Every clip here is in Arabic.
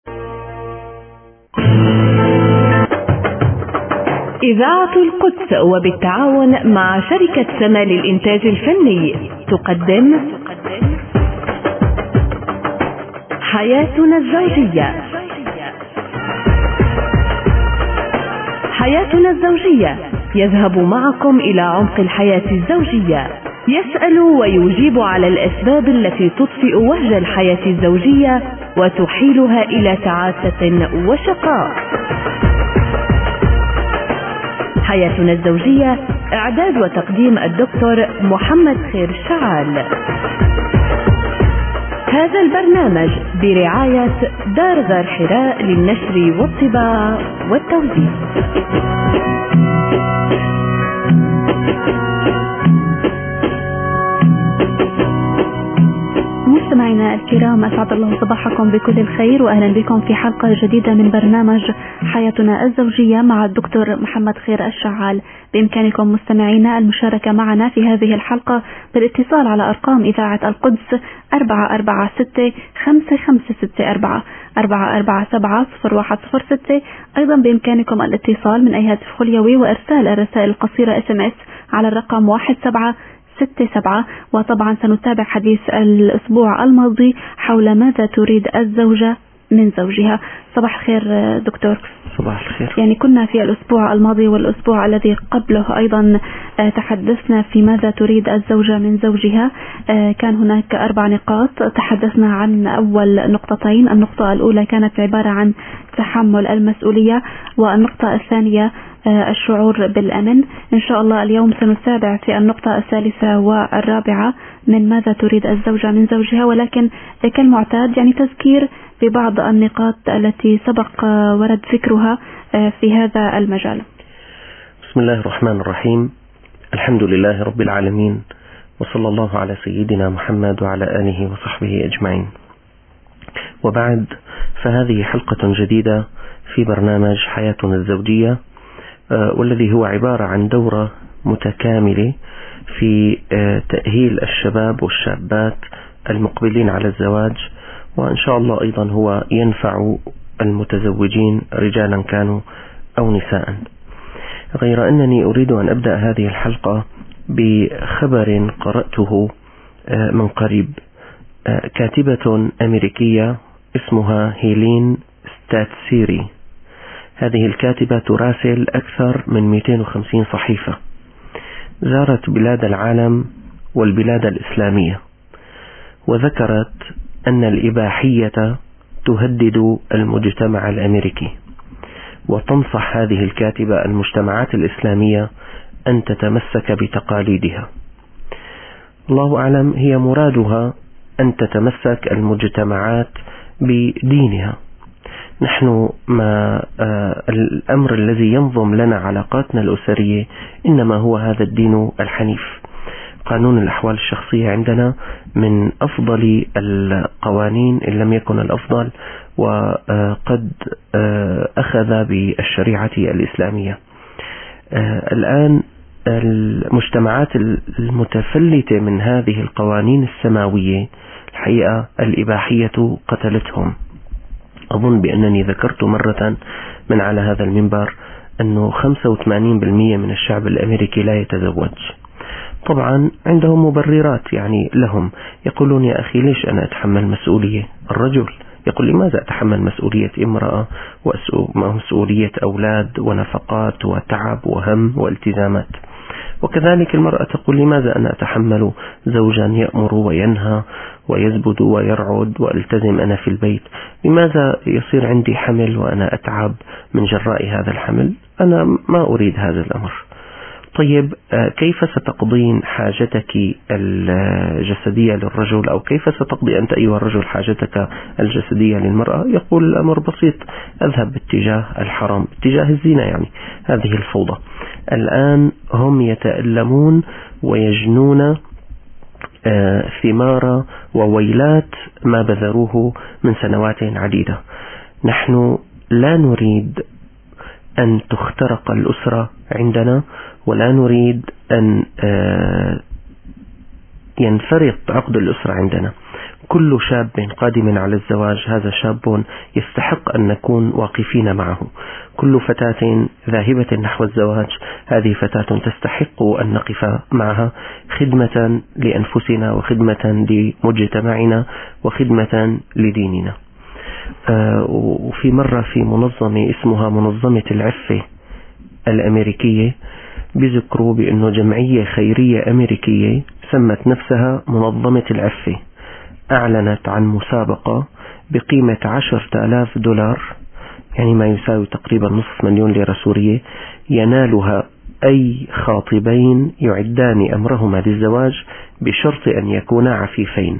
إذاعة القدس وبالتعاون مع شركة سما للإنتاج الفني تقدم حياتنا الزوجية. حياتنا الزوجية يذهب معكم إلى عمق الحياة الزوجية، يسأل ويجيب على الأسباب التي تطفئ وهج الحياة الزوجية وتحيلها إلى تعاسة وشقاء. حياتنا الزوجية، إعداد وتقديم الدكتور محمد خير الشعال. هذا البرنامج برعاية دار غار حراء للنشر والطباعة والتوزيع. مستمعينا الكرام، أسعد الله صباحكم بكل الخير، وأهلا بكم في حلقة جديدة من برنامج حياتنا الزوجية مع الدكتور محمد خير الشعال. بإمكانكم مستمعينا المشاركة معنا في هذه الحلقة بالاتصال على أرقام إذاعة القدس 446-5564 447-0106. أيضا بإمكانكم الاتصال من أي هاتف خليوي وإرسال الرسائل القصيرة SMS على الرقم 1767. وطبعا سنتابع حديث الأسبوع الماضي حول ماذا تريد الزوجة من زوجها. صباح الخير دكتور. صباح الخير. يعني كنا في الأسبوع الماضي والأسبوع الذي قبله أيضا تحدثنا في ماذا تريد الزوجة من زوجها. كان هناك 4 نقاط. تحدثنا عن أول نقطتين. النقطة الأولى كانت عبارة عن تحمل المسؤولية، والنقطة الثانية الشعور بالأمن. إن شاء الله اليوم سنتابع في النقطة الثالثة والرابعة من ماذا تريد الزوجة من زوجها، ولكن كالمعتاد يعني تذكير ببعض النقاط التي سبق ورد ذكرها في هذا المجال. بسم الله الرحمن الرحيم. الحمد لله رب العالمين، وصلى الله على سيدنا محمد وعلى آله وصحبه أجمعين. وبعد، فهذه حلقة جديدة في برنامج حياتنا الزوجية، والذي هو عبارة عن دورة متكاملة في تأهيل الشباب والشابات المقبلين على الزواج، وإن شاء الله أيضا هو ينفع المتزوجين رجالا كانوا أو نساء. غير أنني أريد أن أبدأ هذه الحلقة بخبر قرأته من قريب. كاتبة أمريكية اسمها هيلين ستاتسيري. هذه الكاتبة تراسل أكثر من 250 صحيفة، زارت بلاد العالم والبلاد الإسلامية، وذكرت أن الإباحية تهدد المجتمع الأمريكي، وتنصح هذه الكاتبة المجتمعات الإسلامية أن تتمسك بتقاليدها. الله أعلم هي مرادها أن تتمسك المجتمعات بدينها. نحن الأمر الذي ينظم لنا علاقاتنا الأسرية إنما هو هذا الدين الحنيف. قانون الأحوال الشخصية عندنا من أفضل القوانين إن لم يكن الأفضل، وقد أخذ بالشريعة الإسلامية. الآن المجتمعات المتفلتة من هذه القوانين السماوية الحقيقة الإباحية قتلتهم. أظن بأنني ذكرت مرة من على هذا المنبر أنه 85% من الشعب الأمريكي لا يتزوج. طبعا عندهم مبررات، يعني لهم يقولون يا أخي ليش أنا أتحمل مسؤولية؟ الرجل يقول لماذا أتحمل مسؤولية امرأة ومسؤولية أولاد ونفقات وتعب وهم والتزامات؟ وكذلك المرأة تقول لماذا أنا أتحمل زوجا يأمر وينهى ويزبد ويرعد وألتزم أنا في البيت؟ لماذا يصير عندي حمل وأنا أتعب من جراء هذا الحمل؟ أنا ما أريد هذا الأمر. طيب كيف ستقضين حاجتك الجسدية للرجل، أو كيف ستقضي أنت أيها الرجل حاجتك الجسدية للمرأة؟ يقول الأمر بسيط، أذهب باتجاه الحرام، اتجاه الزنا، يعني هذه الفوضى. الآن هم يتألمون ويجنون ثمار وويلات ما بذروه من سنوات عديدة. نحن لا نريد أن تخترق الأسرة عندنا، ولا نريد أن ينفرط عقد الأسرة عندنا، كل شاب قادم على الزواج هذا شاب يستحق أن نكون واقفين معه. كل فتاة ذاهبة نحو الزواج هذه فتاة تستحق أن نقف معها خدمة لأنفسنا وخدمة لمجتمعنا وخدمة لديننا. وفي مرة في منظمة اسمها منظمة العفة الأمريكية بذكروا بأنه جمعية خيرية أمريكية سمت نفسها منظمة العفة أعلنت عن مسابقة بقيمة $10,000 يعني ما يساوي تقريبا نصف مليون ليرة سورية ينالها أي خاطبين يعدان أمرهما للزواج بشرط أن يكونا عفيفين.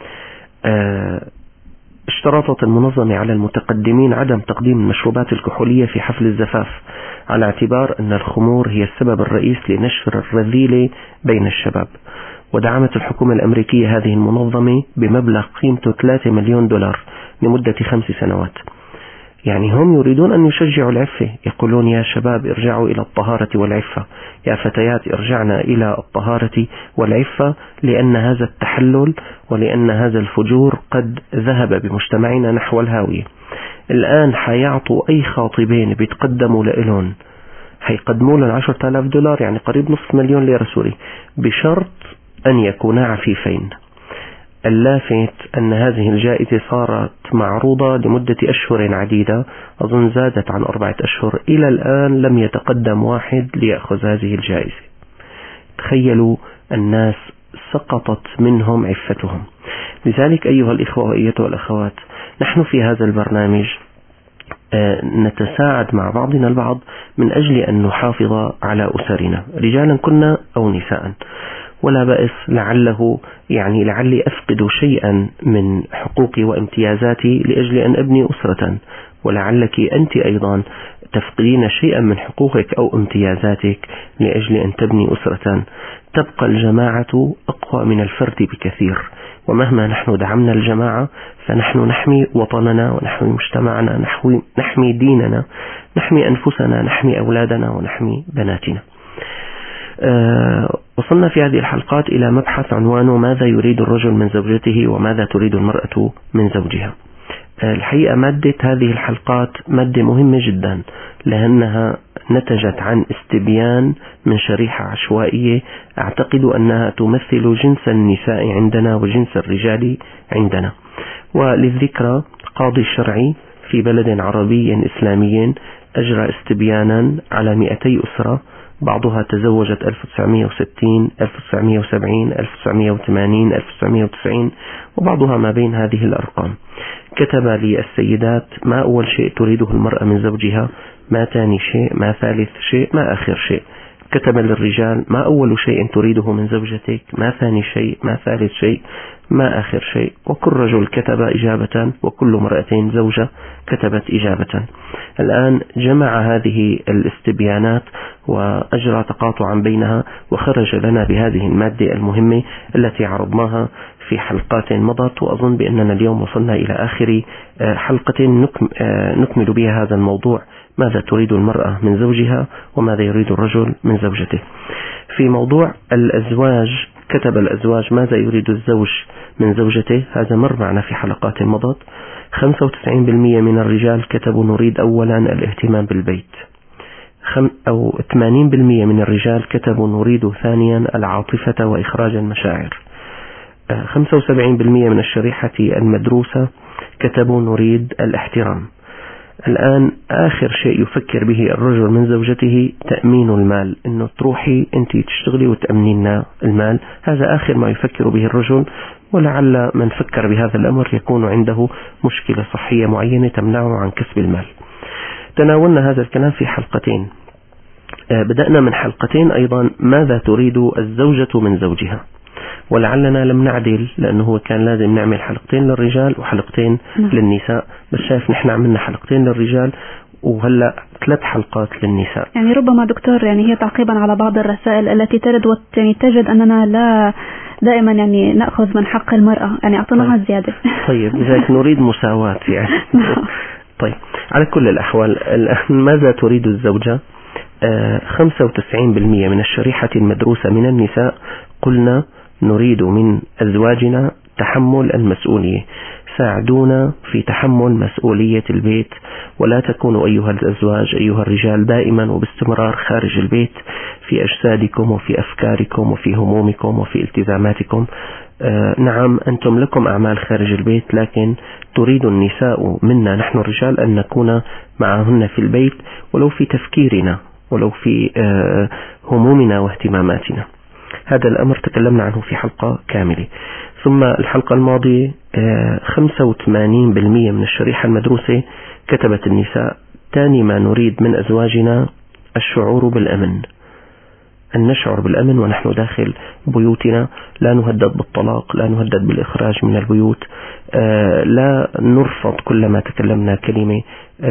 اشترطت المنظمة على المتقدمين عدم تقديم المشروبات الكحولية في حفل الزفاف على اعتبار أن الخمور هي السبب الرئيس لنشر الرذيلة بين الشباب. ودعمت الحكومة الأمريكية هذه المنظمة بمبلغ قيمته $3 مليون لمدة 5 سنوات. يعني هم يريدون أن يشجعوا العفة، يقولون يا شباب ارجعوا إلى الطهارة والعفة، يا فتيات ارجعنا إلى الطهارة والعفة، لأن هذا التحلل ولأن هذا الفجور قد ذهب بمجتمعنا نحو الهاوية. الآن حيعطوا أي خاطبين بيتقدموا لإلون حيقدموا لهم $10,000 يعني قريب نصف مليون ليرة سوري بشرط أن يكونا عفيفين. اللافت أن هذه الجائزة صارت معروضة لمدة أشهر عديدة، أظن زادت عن 4 أشهر، إلى الآن لم يتقدم واحد ليأخذ هذه الجائزة. تخيلوا الناس سقطت منهم عفتهم. لذلك أيها الإخوة وأيتها الأخوات، نحن في هذا البرنامج نتساعد مع بعضنا البعض من أجل أن نحافظ على أسرنا، رجالا كنا أو نساء، ولا بأس لعلي أفقد شيئا من حقوقي وامتيازاتي لأجل أن أبني أسرة، ولعلك أنت أيضا تفقدين شيئا من حقوقك أو امتيازاتك لأجل أن تبني أسرة. تبقى الجماعة أقوى من الفرد بكثير، ومهما نحن دعمنا الجماعة فنحن نحمي وطننا ونحمي مجتمعنا، نحمي ديننا، نحمي أنفسنا، نحمي أولادنا ونحمي بناتنا. وصلنا في هذه الحلقات إلى مبحث عنوانه ماذا يريد الرجل من زوجته وماذا تريد المرأة من زوجها. الحقيقة مادة هذه الحلقات مادة مهمة جدا، لأنها نتجت عن استبيان من شريحة عشوائية أعتقد أنها تمثل جنس النساء عندنا وجنس الرجال عندنا. وللذكرى قاضي شرعي في بلد عربي إسلامي أجرى استبيانا على 200 أسرة، بعضها تزوجت 1960 1970 1980 1990 وبعضها ما بين هذه الأرقام. كتب لي السيدات ما أول شيء تريده المرأة من زوجها، ما ثاني شيء، ما ثالث شيء، ما آخر شيء. كتب للرجال ما أول شيء تريده من زوجتك، ما ثاني شيء، ما ثالث شيء، ما آخر شيء. وكل رجل كتب إجابة وكل امرأة زوجة كتبت إجابة. الآن جمع هذه الاستبيانات وأجرى تقاطعا بينها وخرج لنا بهذه المادة المهمة التي عرضناها في حلقات مضت، وأظن بأننا اليوم وصلنا إلى آخر حلقة نكمل بها هذا الموضوع، ماذا تريد المرأة من زوجها وماذا يريد الرجل من زوجته. في موضوع الأزواج كتب الأزواج ماذا يريد الزوج من زوجته، هذا مر معنا في حلقات مضت. 95% من الرجال كتبوا نريد أولا الاهتمام بالبيت، أو 80% من الرجال كتبوا نريد ثانيا العاطفة وإخراج المشاعر. 75% من الشريحة المدروسة كتبوا نريد الاحترام. الآن آخر شيء يفكر به الرجل من زوجته تأمين المال، إنه تروحي أنت تشتغلي وتأمنين المال، هذا آخر ما يفكر به الرجل. ولعل من فكر بهذا الأمر يكون عنده مشكلة صحية معينة تمنعه عن كسب المال. تناولنا هذا الكلام في حلقتين. بدأنا من حلقتين أيضا ماذا تريد الزوجة من زوجها، ولعلنا لم نعدل لأنه كان لازم نعمل حلقتين للرجال وحلقتين للنساء، بس شايف نحن عملنا حلقتين للرجال وهلأ 3 حلقات للنساء. يعني ربما دكتور هي تعقيبا على بعض الرسائل التي ترد تجد أننا لا دائما نأخذ من حق المرأة، أعطناها زيادة. طيب لذلك نريد مساواة طيب على كل الأحوال ماذا تريد الزوجة؟ 95% من الشريحة المدروسة من النساء قلنا نريد من أزواجنا تحمل المسؤولية. ساعدونا في تحمل مسؤولية البيت، ولا تكونوا أيها الأزواج أيها الرجال دائما وباستمرار خارج البيت في أجسادكم وفي أفكاركم وفي همومكم وفي التزاماتكم. نعم أنتم لكم أعمال خارج البيت، لكن تريد النساء منا نحن الرجال أن نكون معهن في البيت، ولو في تفكيرنا ولو في همومنا واهتماماتنا. هذا الأمر تكلمنا عنه في حلقة كاملة. ثم الحلقة الماضية 85% من الشريحة المدروسة كتبت النساء: ثاني ما نريد من أزواجنا الشعور بالأمن، أن نشعر بالأمن ونحن داخل بيوتنا، لا نهدد بالطلاق، لا نهدد بالإخراج من البيوت، لا نرفض كلما تكلمنا كلمة.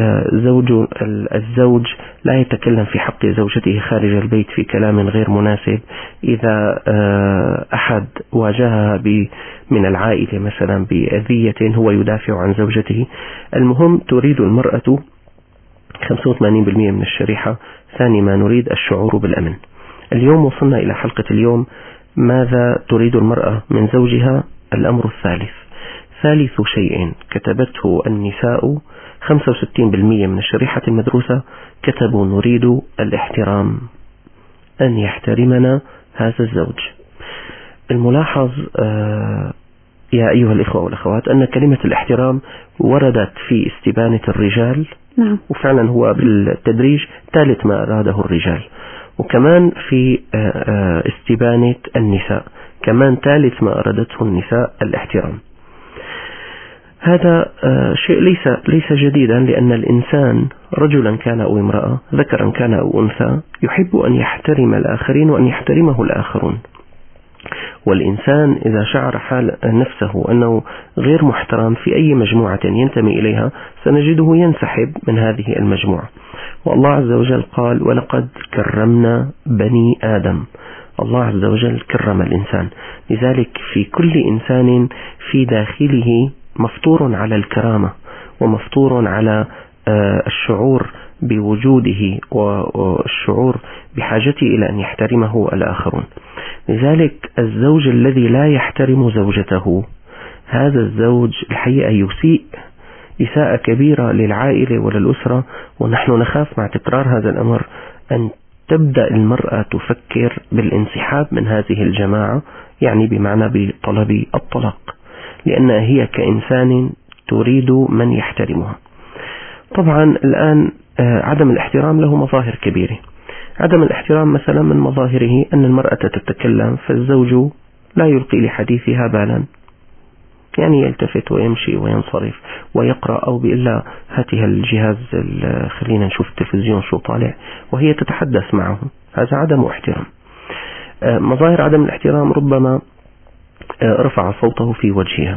الزوج لا يتكلم في حق زوجته خارج البيت في كلام غير مناسب. إذا أحد واجهها من العائلة مثلا بأذية هو يدافع عن زوجته. المهم تريد المرأة 85% من الشريحة ثاني ما نريد الشعور بالأمن. اليوم وصلنا إلى حلقة اليوم: ماذا تريد المرأة من زوجها؟ الأمر الثالث، ثالث شيء كتبته النساء 65% من الشريحة المدروسة كتبوا: نريد الاحترام، أن يحترمنا هذا الزوج. الملاحظ يا أيها الإخوة والأخوات أن كلمة الاحترام وردت في استبانة الرجال، نعم. وفعلا هو بالتدريج ثالث ما أراده الرجال، وكمان في استبانة النساء كمان ثالث ما أرادته النساء الاحترام. هذا شيء ليس جديدا، لأن الإنسان رجلا كان أو امرأة، ذكرا كان أو أنثى، يحب أن يحترم الآخرين وأن يحترمه الآخرون. والإنسان إذا شعر حال نفسه أنه غير محترم في أي مجموعة ينتمي إليها سنجده ينسحب من هذه المجموعة. والله عز وجل قال: ولقد كرمنا بني آدم. الله عز وجل كرم الإنسان، لذلك في كل إنسان في داخله مفطور على الكرامة ومفطور على الشعور بوجوده والشعور بحاجته إلى أن يحترمه الآخرون. لذلك الزوج الذي لا يحترم زوجته، هذا الزوج الحقيقة يسيء إساءة كبيرة للعائلة وللأسرة. ونحن نخاف مع تكرار هذا الأمر أن تبدأ المرأة تفكر بالانسحاب من هذه الجماعة، يعني بمعنى بطلب الطلاق، لأنها هي كإنسان تريد من يحترمها. طبعا الآن عدم الاحترام له مظاهر كبيرة. عدم الاحترام مثلا من مظاهره أن المرأة تتكلم فالزوج لا يلقي لحديثها بالا، يعني يلتفت ويمشي وينصرف ويقرأ، أو بإلا هاتها الجهاز خلينا نشوف التلفزيون شو طالع، وهي تتحدث معه. هذا عدم احترام. مظاهر عدم الاحترام ربما رفع صوته في وجهها،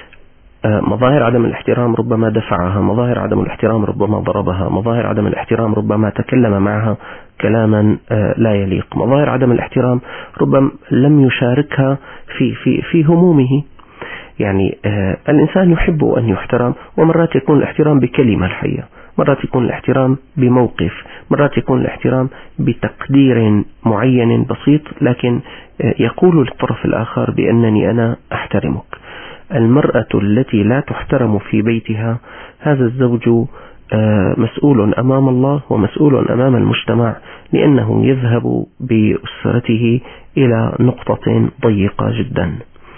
مظاهر عدم الاحترام ربما دفعها، مظاهر عدم الاحترام ربما ضربها، مظاهر عدم الاحترام ربما تكلم معها كلاما لا يليق، مظاهر عدم الاحترام ربما لم يشاركها في همومه. يعني الإنسان يحب أن يحترم، ومرات يكون الاحترام بكلمة الحقيقة، مرات يكون الاحترام بموقف، مرات يكون الاحترام بتقدير معين بسيط، لكن يقول للطرف الآخر بأنني أنا أحترمك. المرأة التي لا تحترم في بيتها، هذا الزوج مسؤول أمام الله ومسؤول أمام المجتمع، لأنه يذهب بأسرته إلى نقطة ضيقة جدا.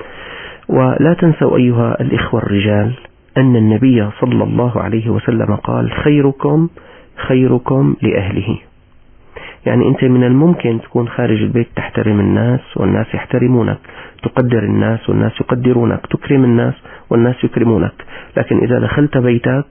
ولا تنسوا أيها الإخوة الرجال أن النبي صلى الله عليه وسلم قال: خيركم خيركم لأهله. يعني أنت من الممكن تكون خارج البيت تحترم الناس والناس يحترمونك، تقدر الناس والناس يقدرونك، تكرم الناس والناس يكرمونك، لكن إذا دخلت بيتك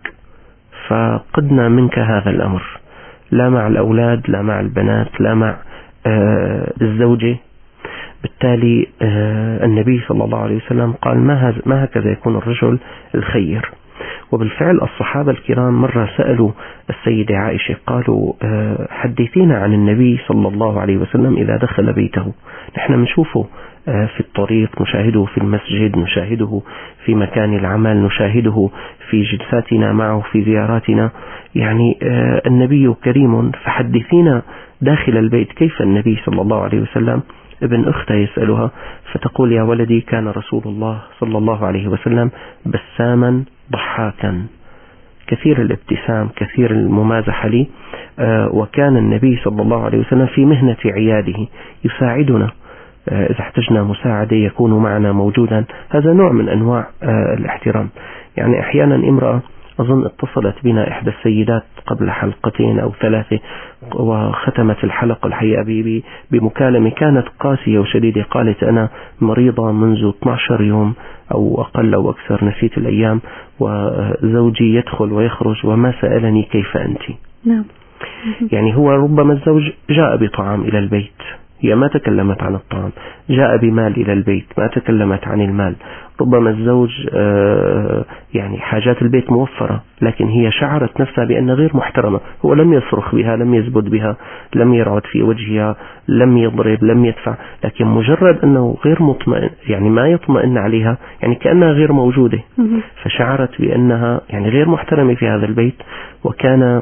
فقدنا منك هذا الأمر، لا مع الأولاد، لا مع البنات، لا مع الزوجة. بالتالي النبي صلى الله عليه وسلم قال: ما هكذا يكون الرجل الخير. وبالفعل الصحابة الكرام مرة سألوا السيدة عائشة قالوا: حدثينا عن النبي صلى الله عليه وسلم إذا دخل بيته. نحن نشوفه في الطريق، نشاهده في المسجد، نشاهده في مكان العمل، نشاهده في جلساتنا معه في زياراتنا. يعني النبي كريم، فحدثينا داخل البيت كيف النبي صلى الله عليه وسلم ابن أختها يسألها فتقول: يا ولدي، كان رسول الله صلى الله عليه وسلم بساما ضحاكا، كثير الابتسام، كثير الممازحة لي، وكان النبي صلى الله عليه وسلم في مهنة عياده يساعدنا، إذا احتجنا مساعدة يكون معنا موجودا. هذا نوع من أنواع الاحترام. يعني أحيانا امرأة، أظن اتصلت بنا إحدى السيدات قبل حلقتين أو 3 وختمت الحلقة الحقيقة بمكالمة كانت قاسية وشديدة. قالت: أنا مريضة منذ 12 يوم أو أقل أو أكثر، نسيت الأيام، وزوجي يدخل ويخرج وما سألني كيف أنت. نعم. يعني هو ربما الزوج جاء بطعام إلى البيت، هي ما تكلمت عن الطعام، جاء بمال إلى البيت، ما تكلمت عن المال. ربما الزوج يعني حاجات البيت موفرة، لكن هي شعرت نفسها بأنها غير محترمة. هو لم يصرخ بها، لم يزبد بها، لم يرعد في وجهها، لم يضرب، لم يدفع، لكن مجرد أنه غير مطمئن، يعني ما يطمئن عليها، يعني كأنها غير موجودة، فشعرت بأنها يعني غير محترمة في هذا البيت. وكان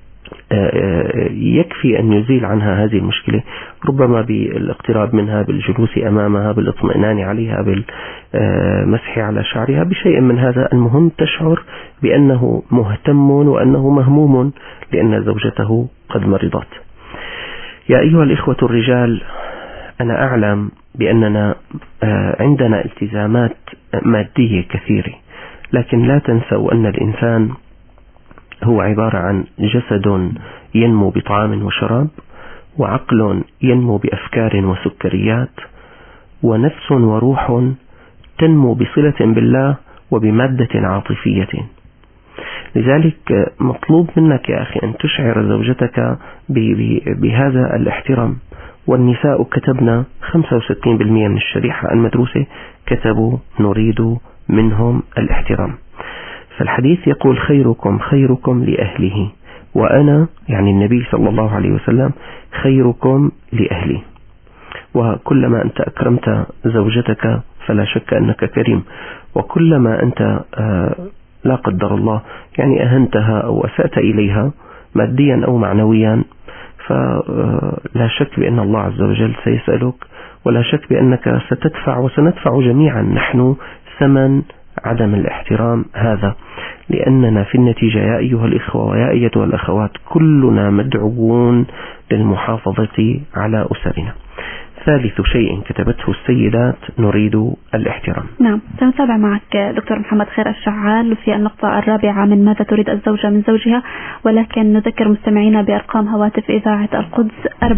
يكفي أن يزيل عنها هذه المشكلة، ربما بالاقتراب منها، بالجلوس أمامها، بالاطمئنان عليها، بالمسح على شعرها، بشيء من هذا. المهم تشعر بأنه مهتم وأنه مهموم لأن زوجته قد مرضت. يا أيها الإخوة الرجال، أنا أعلم بأننا عندنا التزامات مادية كثيرة، لكن لا تنسوا أن الإنسان هو عبارة عن جسد ينمو بطعام وشراب، وعقل ينمو بأفكار وسكريات، ونفس وروح تنمو بصلة بالله وبمادة عاطفية. لذلك مطلوب منك يا أخي أن تشعر زوجتك بهذا الاحترام. والنساء كتبنا 65% من الشريحة المدروسة كتبوا: نريد منهم الاحترام. فالحديث يقول: خيركم خيركم لأهله، وأنا يعني النبي صلى الله عليه وسلم خيركم لأهلي. وكلما أنت أكرمت زوجتك فلا شك أنك كريم، وكلما أنت لا قدر الله يعني أهنتها أو أسأت إليها ماديا أو معنويا، فلا شك بأن الله عز وجل سيسألك، ولا شك بأنك ستدفع وسندفع جميعا نحن ثمن عدم الاحترام هذا. لأننا في النتيجة يا أيها الإخوة ويا أيتها الأخوات كلنا مدعوون للمحافظة على أسرنا. ثالث شيء كتبته السيدات: نريد الاحترام. نعم، سنتابع معك دكتور محمد خير الشعال في النقطة الرابعة من ماذا تريد الزوجة من زوجها، ولكن نذكر مستمعينا بأرقام هواتف إذاعة القدس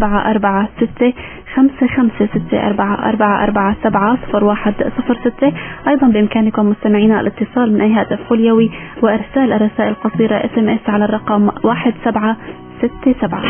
446-556-4447-0106. أيضا بإمكانكم مستمعينا الاتصال من أي هاتف خليوي وإرسال الرسائل القصيرة SMS على الرقم 1767.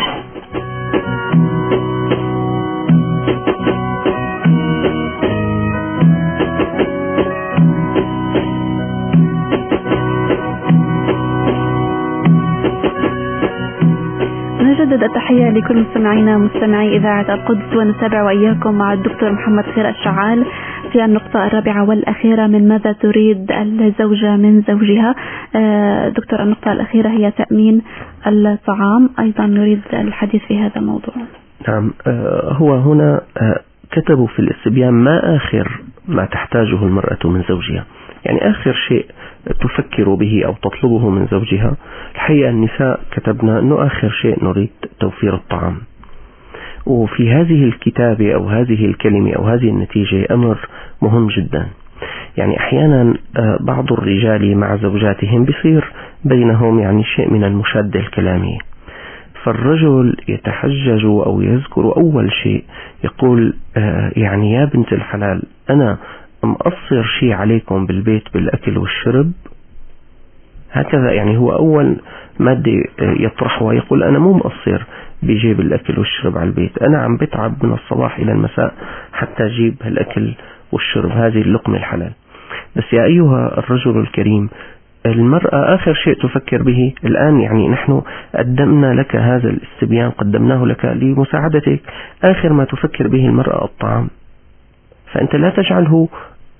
نجدد التحية لكل مستمعينا مستمعي إذاعة القدس، ونتابع وإياكم مع الدكتور محمد خير الشعال في النقطة الرابعة والأخيرة من ماذا تريد الزوجة من زوجها. دكتور، النقطة الأخيرة هي تأمين الطعام، أيضا نريد الحديث في هذا الموضوع. نعم، هو هنا كتبوا في الاستبيان: ما آخر ما تحتاجه المرأة من زوجها، يعني آخر شيء تفكر به أو تطلبه من زوجها. الحقيقة النساء كتبنا أنه آخر شيء نريد توفير الطعام. وفي هذه الكتابة أو هذه الكلمة أو هذه النتيجة أمر مهم جدا. يعني أحيانا بعض الرجال مع زوجاتهم بيصير بينهم يعني شيء من المشادة الكلامية، فالرجل يتحجج أو يذكر أول شيء يقول: يعني يا بنت الحلال، أنا مقصر شيء عليكم بالبيت بالأكل والشرب؟ هكذا يعني هو أول مادة يطرحها، يقول: أنا مو مقصر بيجيب الأكل والشرب على البيت، أنا عم بتعب من الصباح إلى المساء حتى أجيب هالأكل والشرب، هذه اللقمة الحلال. بس يا أيها الرجل الكريم، المرأة آخر شيء تفكر به الآن، يعني نحن قدمنا لك هذا الاستبيان، قدمناه لك لمساعدتك، آخر ما تفكر به المرأة الطعام. فأنت لا تجعله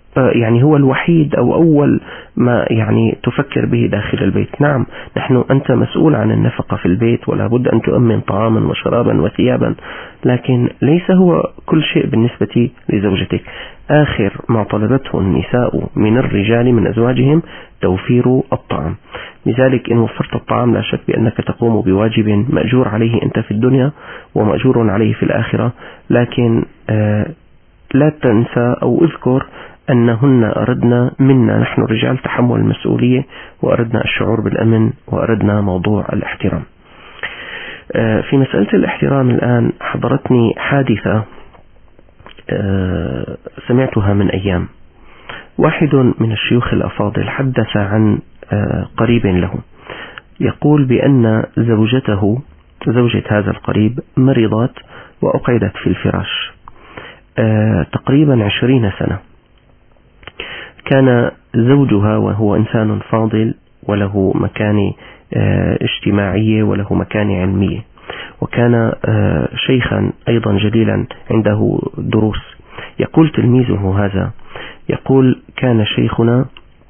يعني هو الوحيد أو أول ما يعني تفكر به داخل البيت. نعم، أنت مسؤول عن النفقة في البيت ولا بد أن تؤمن طعاما وشرابا وثيابا، لكن ليس هو كل شيء بالنسبة لزوجتك. آخر ما طلبته النساء من الرجال من أزواجهم توفير الطعام. لذلك إن وفرت الطعام لا شك بأنك تقوم بواجب مأجور عليه أنت في الدنيا ومأجور عليه في الآخرة. لكن لا تنسى أو اذكر أنهن أردنا منا نحن الرجال تحمل المسؤولية، وأردنا الشعور بالأمن، وأردنا موضوع الاحترام. في مسألة الاحترام الآن حضرتني حادثة سمعتها من أيام. واحد من الشيوخ الأفاضل حدث عن قريب له، يقول بأن زوجة هذا القريب مرضت وأقعدت في الفراش تقريبا 20 سنة. كان زوجها وهو إنسان فاضل وله مكانة اجتماعية وله مكانة علمية، وكان شيخا أيضا جليلا عنده دروس. يقول تلميذه هذا، يقول كان شيخنا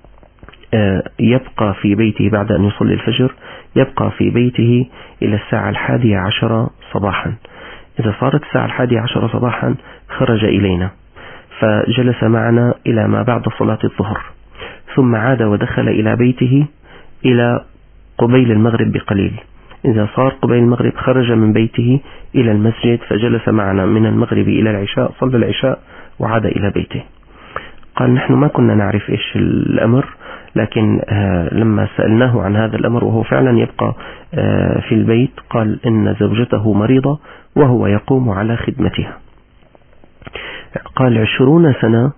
يبقى في بيته بعد أن يصلي الفجر، يبقى في بيته إلى الساعة 11 صباحا. إذا صارت الساعة 11 صباحا خرج إلينا فجلس معنا إلى ما بعد صلاة الظهر، ثم عاد ودخل إلى بيته إلى قبيل المغرب بقليل. إذا صار قبيل المغرب خرج من بيته إلى المسجد فجلس معنا من المغرب إلى العشاء، صلى العشاء وعاد إلى بيته. قال نحن ما كنا نعرف إيش الأمر، لكن لما سألناه عن هذا الأمر وهو فعلا يبقى في البيت، قال إن زوجته مريضة وهو يقوم على خدمتها. قال 20 سنة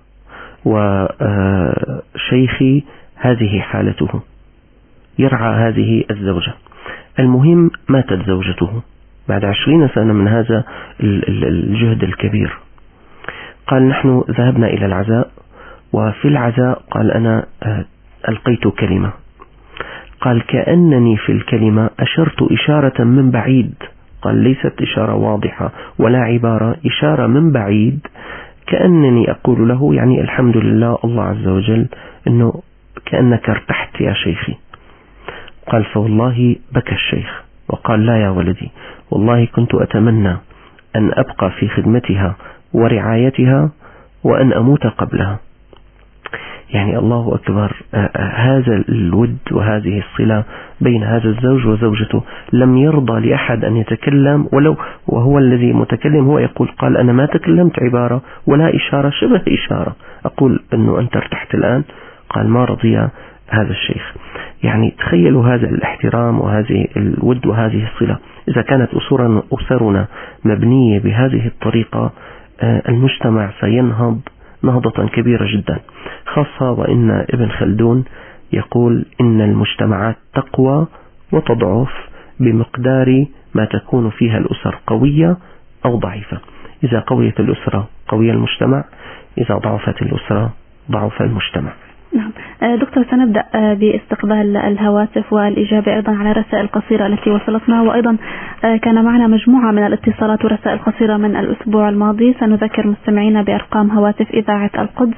وشيخي هذه حالته، يرعى هذه الزوجة. المهم ماتت زوجته بعد 20 سنة من هذا الجهد الكبير. قال نحن ذهبنا إلى العزاء، وفي العزاء قال أنا ألقيت كلمة، قال كأنني في الكلمة أشرت إشارة من بعيد، قال ليست إشارة واضحة ولا عبارة، إشارة من بعيد كأنني أقول له يعني الحمد لله الله عز وجل أنه كأنك ارتحت يا شيخي. قال فوالله بكى الشيخ وقال لا يا ولدي، والله كنت أتمنى أن أبقى في خدمتها ورعايتها وأن أموت قبلها. يعني الله أكبر، هذا الود وهذه الصلة بين هذا الزوج وزوجته. لم يرضى لأحد أن يتكلم، ولو وهو الذي متكلم هو يقول قال أنا ما تكلمت عبارة ولا إشارة شبه إشارة أقول أنه أنت ارتحت الآن. قال ما رضي هذا الشيخ. يعني تخيلوا هذا الاحترام وهذه الود وهذه الصلة. إذا كانت أسرنا مبنية بهذه الطريقة المجتمع سينهض نهضة كبيرة جدا، خاصة وإن ابن خلدون يقول إن المجتمعات تقوى وتضعف بمقدار ما تكون فيها الأسر قوية أو ضعيفة. إذا قويت الأسرة قوي المجتمع، إذا ضعفت الأسرة ضعف المجتمع. نعم دكتور، سنبدأ باستقبال الهواتف والإجابة أيضا على الرسائل القصيرة التي وصلتنا، وأيضا كان معنا مجموعة من الاتصالات ورسائل قصيرة من الأسبوع الماضي. سنذكر مستمعينا بأرقام هواتف إذاعة القدس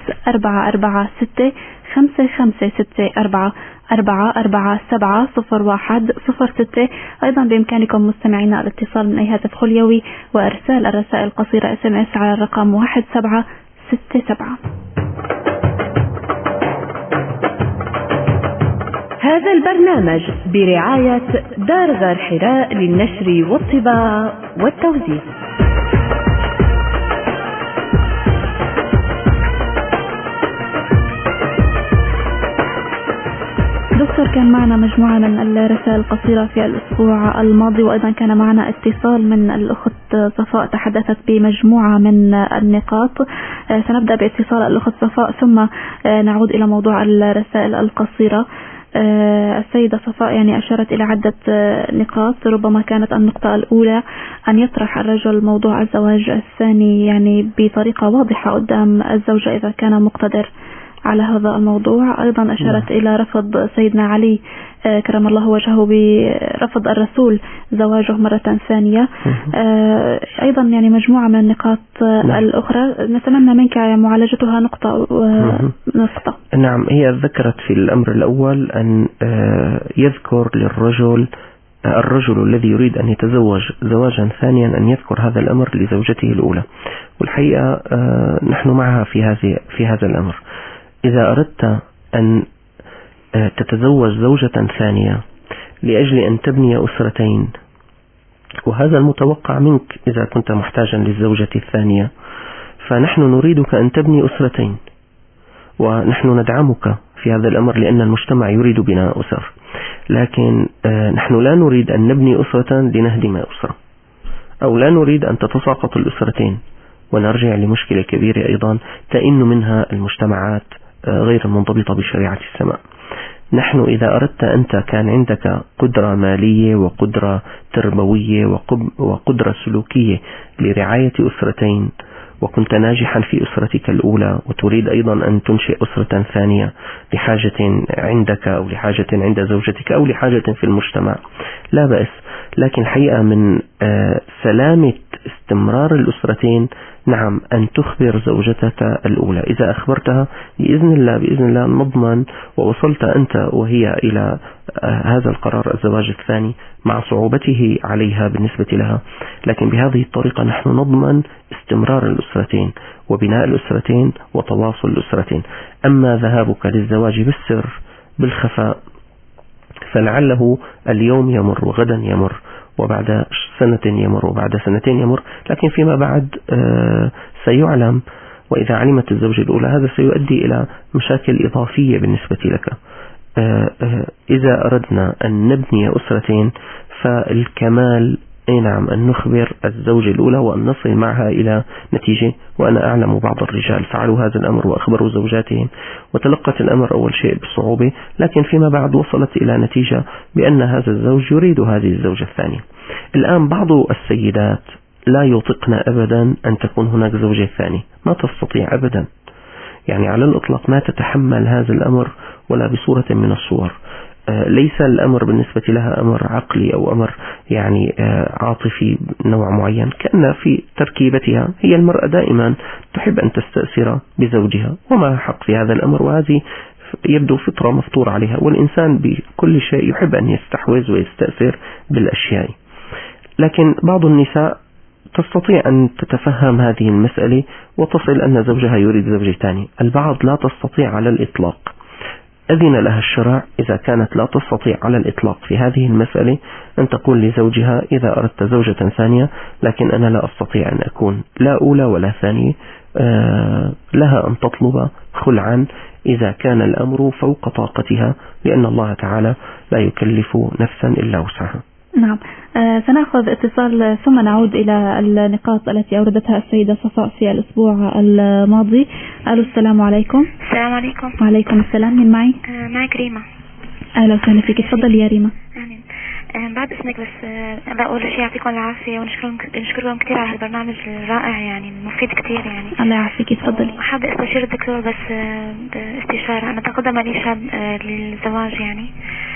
446-554-447-0106. أيضا بإمكانكم مستمعينا الاتصال من أي هاتف خليوي وإرسال الرسائل القصيرة SMS على الرقم 1767. هذا البرنامج برعاية دار غار حراء للنشر والطباعة والتوزيع. دكتور، كان معنا مجموعة من الرسائل القصيرة في الأسبوع الماضي، وأيضا كان معنا اتصال من الأخت صفاء تحدثت بمجموعة من النقاط. سنبدأ باتصال الأخت صفاء ثم نعود إلى موضوع الرسائل القصيرة. السيدة صفاء يعني أشارت إلى عدة نقاط، ربما كانت النقطة الأولى أن يطرح الرجل موضوع الزواج الثاني يعني بطريقة واضحة قدام الزوجة إذا كان مقتدر على هذا الموضوع. أيضا أشارت إلى رفض سيدنا علي كرم الله وجهه برفض الرسول زواجه مرة ثانية. أيضا يعني مجموعة من النقاط الأخرى نتمنى منك معالجتها نقطة. نعم، هي ذكرت في الأمر الأول أن يذكر للرجل الذي يريد أن يتزوج زواجا ثانيا أن يذكر هذا الأمر لزوجته الأولى. والحقيقة نحن معها في هذا الأمر. إذا أردت أن تتزوج زوجة ثانية لأجل أن تبني أسرتين، وهذا المتوقع منك إذا كنت محتاجا للزوجة الثانية، فنحن نريدك أن تبني أسرتين، ونحن ندعمك في هذا الأمر لأن المجتمع يريد بناء أسر. لكن نحن لا نريد أن نبني أسرة لنهدم أسرة، أو لا نريد أن تتساقط الأسرتين ونرجع لمشكلة كبيرة أيضا تئن منها المجتمعات غير المنضبطة بشريعة السماء. نحن إذا أردت أنت كان عندك قدرة مالية وقدرة تربوية وقدرة سلوكية لرعاية أسرتين، وكنت ناجحا في أسرتك الأولى وتريد أيضا أن تنشئ أسرة ثانية لحاجة عندك أو لحاجة عند زوجتك أو لحاجة في المجتمع، لا بأس. لكن حقيقة من سلامة استمرار الأسرتين نعم أن تخبر زوجتك الأولى. إذا أخبرتها بإذن الله نضمن ووصلت أنت وهي إلى هذا القرار الزواج الثاني مع صعوبته عليها بالنسبة لها، لكن بهذه الطريقة نحن نضمن استمرار الأسرتين وبناء الأسرتين وتواصل الأسرتين. أما ذهابك للزواج بالسر بالخفاء فلعله اليوم يمر وغدا يمر وبعد سنة يمر وبعد سنتين يمر، لكن فيما بعد سيعلم. وإذا علمت الزوجة الأولى هذا سيؤدي إلى مشاكل إضافية بالنسبة لك. إذا أردنا أن نبني أسرتين فالكمال نعم أن نخبر الزوجة الأولى وأن نصل معها إلى نتيجة. وأنا أعلم بعض الرجال فعلوا هذا الأمر وأخبروا زوجاتهم وتلقت الأمر أول شيء بصعوبة، لكن فيما بعد وصلت إلى نتيجة بأن هذا الزوج يريد هذه الزوجة الثانية. الآن بعض السيدات لا يطقن أبدا أن تكون هناك زوجة ثانية، ما تستطيع أبدا، يعني على الإطلاق ما تتحمل هذا الأمر ولا بصورة من الصور. ليس الأمر بالنسبة لها أمر عقلي أو أمر يعني عاطفي نوع معين، كأن في تركيبتها هي المرأة دائما تحب أن تستأثر بزوجها وما حق في هذا الأمر، وهذه يبدو فطرة مفطور عليها، والإنسان بكل شيء يحب أن يستحوذ ويستأثر بالأشياء. لكن بعض النساء تستطيع أن تتفهم هذه المسألة وتصل أن زوجها يريد زوجة ثانية. البعض لا تستطيع على الإطلاق، أذن لها الشرع إذا كانت لا تستطيع على الإطلاق في هذه المسألة أن تقول لزوجها إذا أردت زوجة ثانية لكن أنا لا أستطيع أن أكون لا أولى ولا ثانية، لها أن تطلب خلعا إذا كان الأمر فوق طاقتها، لأن الله تعالى لا يكلف نفسا إلا وسعها. نعم، سنأخذ اتصال ثم نعود إلى النقاط التي أوردتها السيدة صفاء في الأسبوع الماضي. ألو، السلام عليكم. السلام عليكم. وعليكم السلام. من معي؟ معك ريما. أهلا وسهلا فيك، تفضلي يا ريما. بعد اسمك بس بقول شيء يعطيكم العافية ونشكركم كثير على البرنامج الرائع، يعني مفيد كثير يعني. الله يعافيك، تفضلي. حابة استشير الدكتور بس باستشارة. أنا تقدم لي شاب للزواج يعني،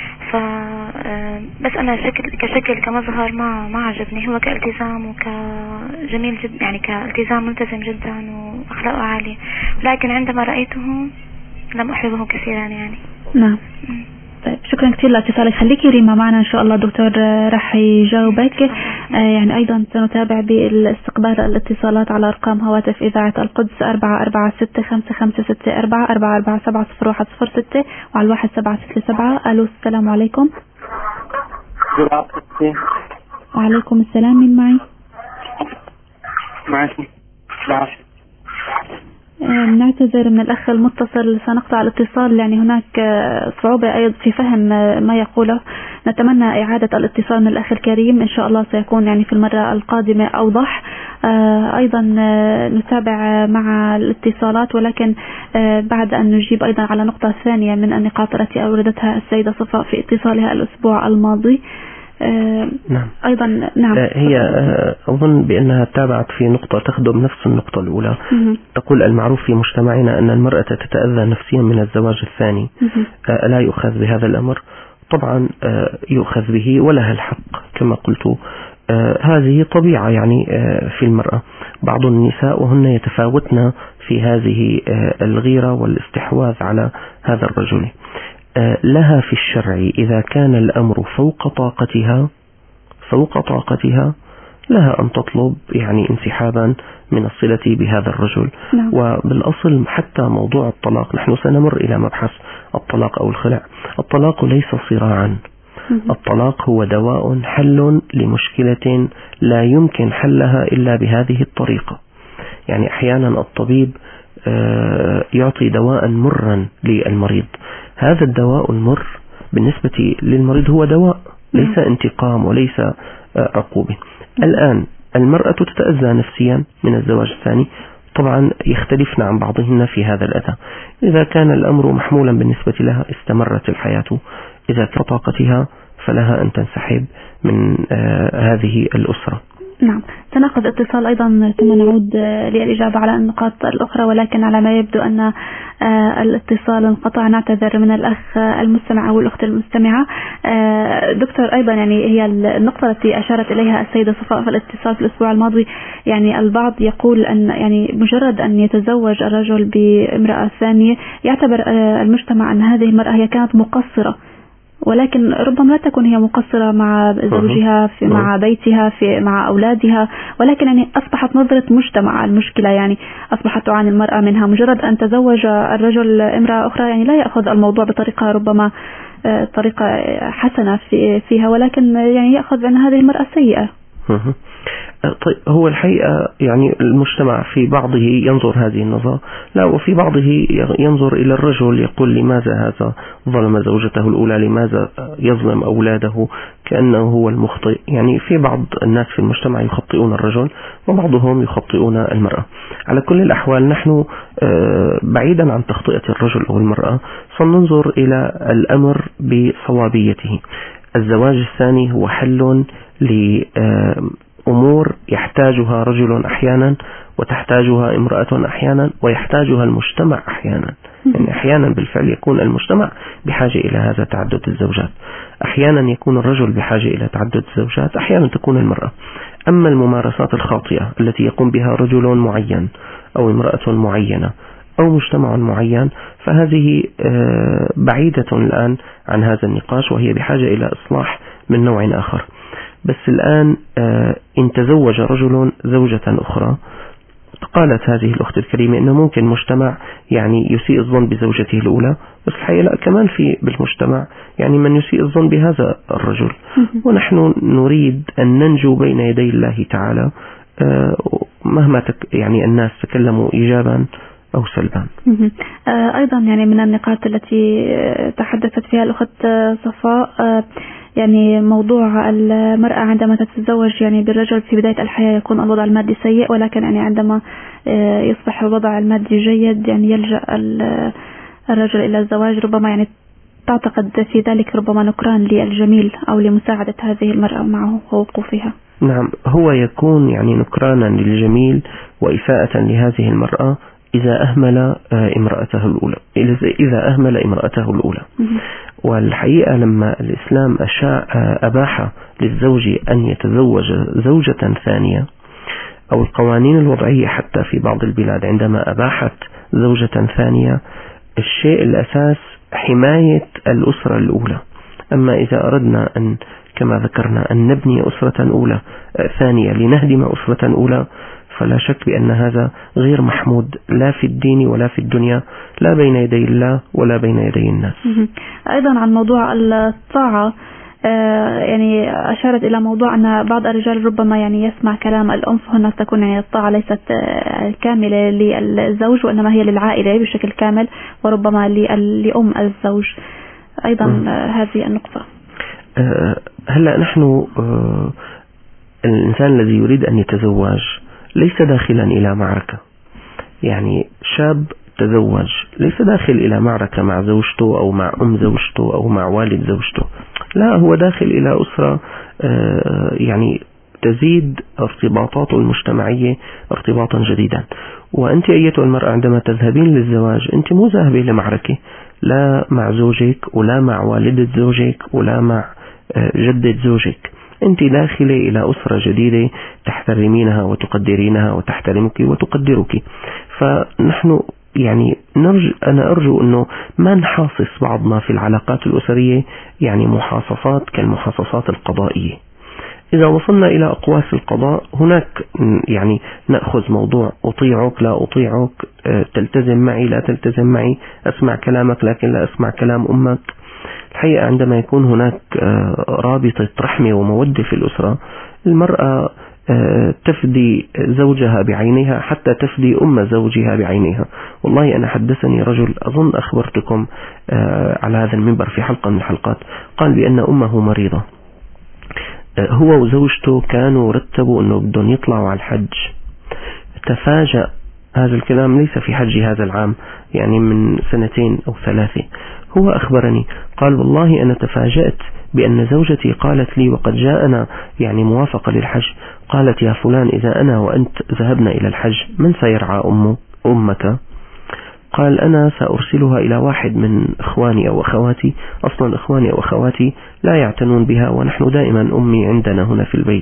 بس أنا كشكل كمظهر ما عجبني، هو كالتزام وكجميل جدا يعني، كالتزام ملتزم جدا وأخلاقه عالية، ولكن عندما رأيته لم أحبه كثيرا يعني. نعم. طيب، شكرا كثير لاتصالك. خليكي ريما معنا إن شاء الله، دكتور راح يجاوبك. يعني أيضا سنتابع بالاستقبال الاتصالات على أرقام هواتف إذاعة القدس 44655664 44700106 وعلى 1767. ألو، السلام عليكم. وعليكم السلام. من معي؟ معك. نعتذر من الأخ المتصل، سنقطع الاتصال، يعني هناك صعوبة أيضا في فهم ما يقوله. نتمنى إعادة الاتصال من الأخ الكريم، إن شاء الله سيكون يعني في المرة القادمة أوضح. أيضا نتابع مع الاتصالات، ولكن بعد أن نجيب أيضا على نقطة ثانية من النقاط التي أوردتها السيدة صفاء في اتصالها الأسبوع الماضي. نعم. أيضا نعم. هي أظن بأنها تابعت في نقطة تخدم نفس النقطة الأولى. تقول المعروف في مجتمعنا أن المرأة تتأذى نفسيا من الزواج الثاني. لا يؤخذ بهذا الأمر؟ طبعا يؤخذ به ولها الحق كما قلت. هذه طبيعة يعني في المرأة. بعض النساء وهن يتفاوتن في هذه الغيرة والاستحواذ على هذا الرجل. لها في الشرع إذا كان الأمر فوق طاقتها لها أن تطلب يعني انسحابا من الصلة بهذا الرجل. نعم. وبالأصل حتى موضوع الطلاق نحن سنمر إلى مبحث الطلاق أو الخلع. الطلاق ليس صراعا. الطلاق هو دواء حل لمشكلة لا يمكن حلها إلا بهذه الطريقة. يعني أحيانا الطبيب يعطي دواء مرا للمريض. هذا الدواء المر بالنسبة للمريض هو دواء ليس انتقام وليس عقوبة. الآن المرأة تتأذى نفسيا من الزواج الثاني، طبعا يختلفن عن بعضهن في هذا الأذى. إذا كان الأمر محمولا بالنسبة لها استمرت الحياة. إذا كان طاقتها فلها أن تنسحب من هذه الأسرة. نعم. سنأخذ اتصال أيضا ثم نعود للإجابة على النقاط الأخرى، ولكن على ما يبدو أن الاتصال انقطع. نعتذر من الأخ المستمع أو الأخت المستمعة. دكتور، أيضا يعني هي النقطة التي أشارت إليها السيدة صفاء في الاتصال في الأسبوع الماضي، يعني البعض يقول أن يعني مجرد أن يتزوج الرجل بامرأة ثانية يعتبر المجتمع أن هذه المرأة هي كانت مقصرة، ولكن ربما لا تكون هي مقصرة مع زوجها مع بيتها مع أولادها، ولكن يعني أصبحت نظرة مجتمع المشكلة. يعني أصبحت تعاني المرأة منها. مجرد أن تزوج الرجل امرأة أخرى يعني لا يأخذ الموضوع بطريقة ربما طريقة حسنة فيها، ولكن يعني يأخذ أن هذه المرأة سيئة. طيب، هو الحقيقة يعني المجتمع في بعضه ينظر هذه النظرة، لا، وفي بعضه ينظر إلى الرجل يقول لماذا هذا ظلم زوجته الأولى، لماذا يظلم أولاده، كأنه هو المخطئ. يعني في بعض الناس في المجتمع يخطئون الرجل وبعضهم يخطئون المرأة. على كل الأحوال نحن بعيدا عن تخطئة الرجل أو المرأة سننظر إلى الأمر بصوابيته. الزواج الثاني هو حل لأمور يحتاجها رجل أحيانا وتحتاجها امرأة أحيانا ويحتاجها المجتمع أحيانا. يعني أحيانا بالفعل يكون المجتمع بحاجة إلى هذا تعدد الزوجات، أحيانا يكون الرجل بحاجة إلى تعدد الزوجات، أحيانا تكون المرأة. أما الممارسات الخاطئة التي يقوم بها رجل معين أو امرأة معينة أو مجتمع معين فهذه بعيدة الآن عن هذا النقاش، وهي بحاجة إلى إصلاح من نوع آخر. بس الآن إن تزوج رجل زوجة أخرى، قالت هذه الأخت الكريمة إنه ممكن مجتمع يعني يسيء الظن بزوجته الأولى، بس الحقيقة لا، كمان بالمجتمع يعني من يسيء الظن بهذا الرجل. ونحن نريد أن ننجو بين يدي الله تعالى مهما يعني الناس تكلموا إيجابا أو سلبا. أيضا يعني من النقاط التي تحدثت فيها الأخت صفاء يعني موضوع المرأة عندما تتزوج يعني بالرجل في بداية الحياة يكون الوضع المادي سيء، ولكن يعني عندما يصبح الوضع المادي جيد يعني يلجأ الرجل إلى الزواج، ربما يعني تعتقد في ذلك ربما نكران للجميل أو لمساعدة هذه المرأة معه ووقوفها. نعم، هو يكون يعني نكرانا للجميل وإساءة لهذه المرأة إذا أهمل امرأته الأولى، إذا أهمل امرأته الأولى. والحقيقة لما الإسلام أباح للزوج أن يتزوج زوجة ثانية، أو القوانين الوضعية حتى في بعض البلاد عندما أباحت زوجة ثانية، الشيء الأساس حماية الأسرة الأولى. أما إذا أردنا أن كما ذكرنا أن نبني أسرة ثانية لنهدم أسرة أولى، فلا شك بأن هذا غير محمود لا في الدين ولا في الدنيا، لا بين يدي الله ولا بين يدي الناس. أيضا عن موضوع الطاعة، يعني أشارت إلى موضوع أن بعض الرجال ربما يعني يسمع كلام الأم، فهنا تكون يعني الطاعة ليست كاملة للزوج وإنما هي للعائلة بشكل كامل، وربما لأم الزوج أيضا. هذه النقطة. هلأ نحن الإنسان الذي يريد أن يتزوج ليس داخلا إلى معركة. يعني شاب تزوج ليس داخل إلى معركة مع زوجته أو مع أم زوجته أو مع والد زوجته، لا، هو داخل إلى أسرة يعني تزيد ارتباطاته المجتمعية ارتباطا جديدا. وأنت أيتها المرأة عندما تذهبين للزواج أنت مو ذاهبة لمعركة، لا مع زوجك ولا مع والدة زوجك ولا مع جدة زوجك، أنت داخلة إلى أسرة جديدة تحترمينها وتقدرينها وتحترمك وتقدرك. فنحن يعني أنا أرجو أنه ما نحاصص بعضنا في العلاقات الأسرية يعني محاصصات كالمحاصصات القضائية. إذا وصلنا إلى أقواس القضاء هناك يعني نأخذ موضوع أطيعك لا أطيعك، تلتزم معي لا تلتزم معي، أسمع كلامك لكن لا أسمع كلام أمك. الحقيقة عندما يكون هناك رابطة رحمة ومودة في الأسرة، المرأة تفدي زوجها بعينها حتى تفدي أم زوجها بعينها. والله أنا حدثني رجل أظن أخبرتكم على هذا المنبر في حلقة من الحلقات، قال بأن أمه مريضة، هو وزوجته كانوا رتبوا أنه بدهم يطلعوا على الحج. تفاجأ، هذا الكلام ليس في حج هذا العام، يعني من 2 أو 3. هو أخبرني قال والله أنا تفاجأت بأن زوجتي قالت لي وقد جاءنا يعني موافقة للحج، قالت يا فلان إذا أنا وأنت ذهبنا إلى الحج من سيرعى أمك؟ قال أنا سأرسلها إلى واحد من إخواني أو أخواتي، أصلا إخواني أو أخواتي لا يعتنون بها ونحن دائما أمي عندنا هنا في البيت.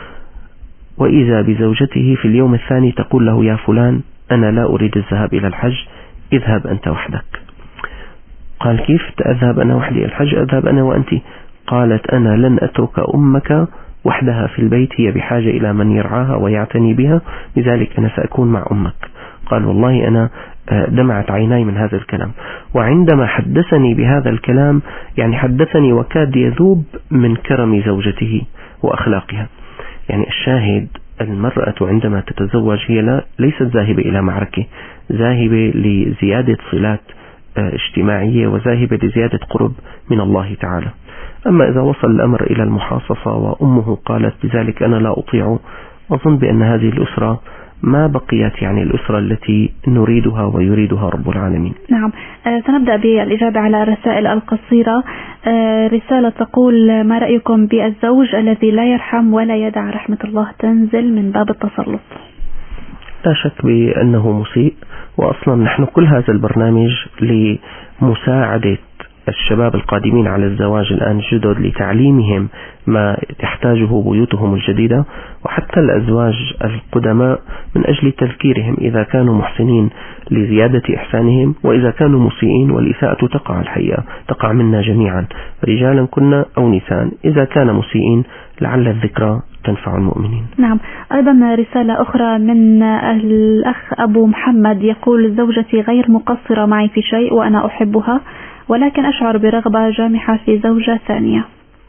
وإذا بزوجته في اليوم الثاني تقول له يا فلان أنا لا أريد الذهاب إلى الحج، اذهب أنت وحدك. قال كيف أذهب أنا وحدي إلى الحج؟ أذهب أنا وأنت. قالت أنا لن أترك أمك وحدها في البيت، هي بحاجة إلى من يرعاها ويعتني بها، لذلك أنا سأكون مع أمك. قال والله أنا دمعت عيناي من هذا الكلام، وعندما حدثني بهذا الكلام يعني حدثني وكاد يذوب من كرم زوجته وأخلاقها. يعني الشاهد المرأة عندما تتزوج هي ليست ذاهبة إلى معركة، ذاهبة لزيادة صلات اجتماعية وذاهبة لزيادة قرب من الله تعالى. أما إذا وصل الأمر إلى المحاصصة وأمه قالت بذلك أنا لا أطيع، أظن بأن هذه الأسرة ما بقيت يعني الأسرة التي نريدها ويريدها رب العالمين. نعم، سنبدأ بالإجابة على الرسائل القصيرة. رسالة تقول ما رأيكم بالزوج الذي لا يرحم ولا يدع رحمة الله تنزل من باب التسلط؟ لا شك بأنه مسيء، وأصلا نحن كل هذا البرنامج لمساعدة الشباب القادمين على الزواج الآن جدد لتعليمهم ما تحتاجه بيوتهم الجديدة، وحتى الأزواج القدماء من أجل تذكيرهم إذا كانوا محسنين لزيادة إحسانهم، وإذا كانوا مسيئين، والإساءة تقع الحقيقة تقع منا جميعا رجالا كنا أو نساء، إذا كان مسيئين لعل الذكرى تنفع المؤمنين. نعم. أيضا رسالة أخرى من الأخ أبو محمد يقول زوجتي غير مقصرة معي في شيء وأنا أحبها، ولكن أشعر برغبة جامحة في زوجة ثانية.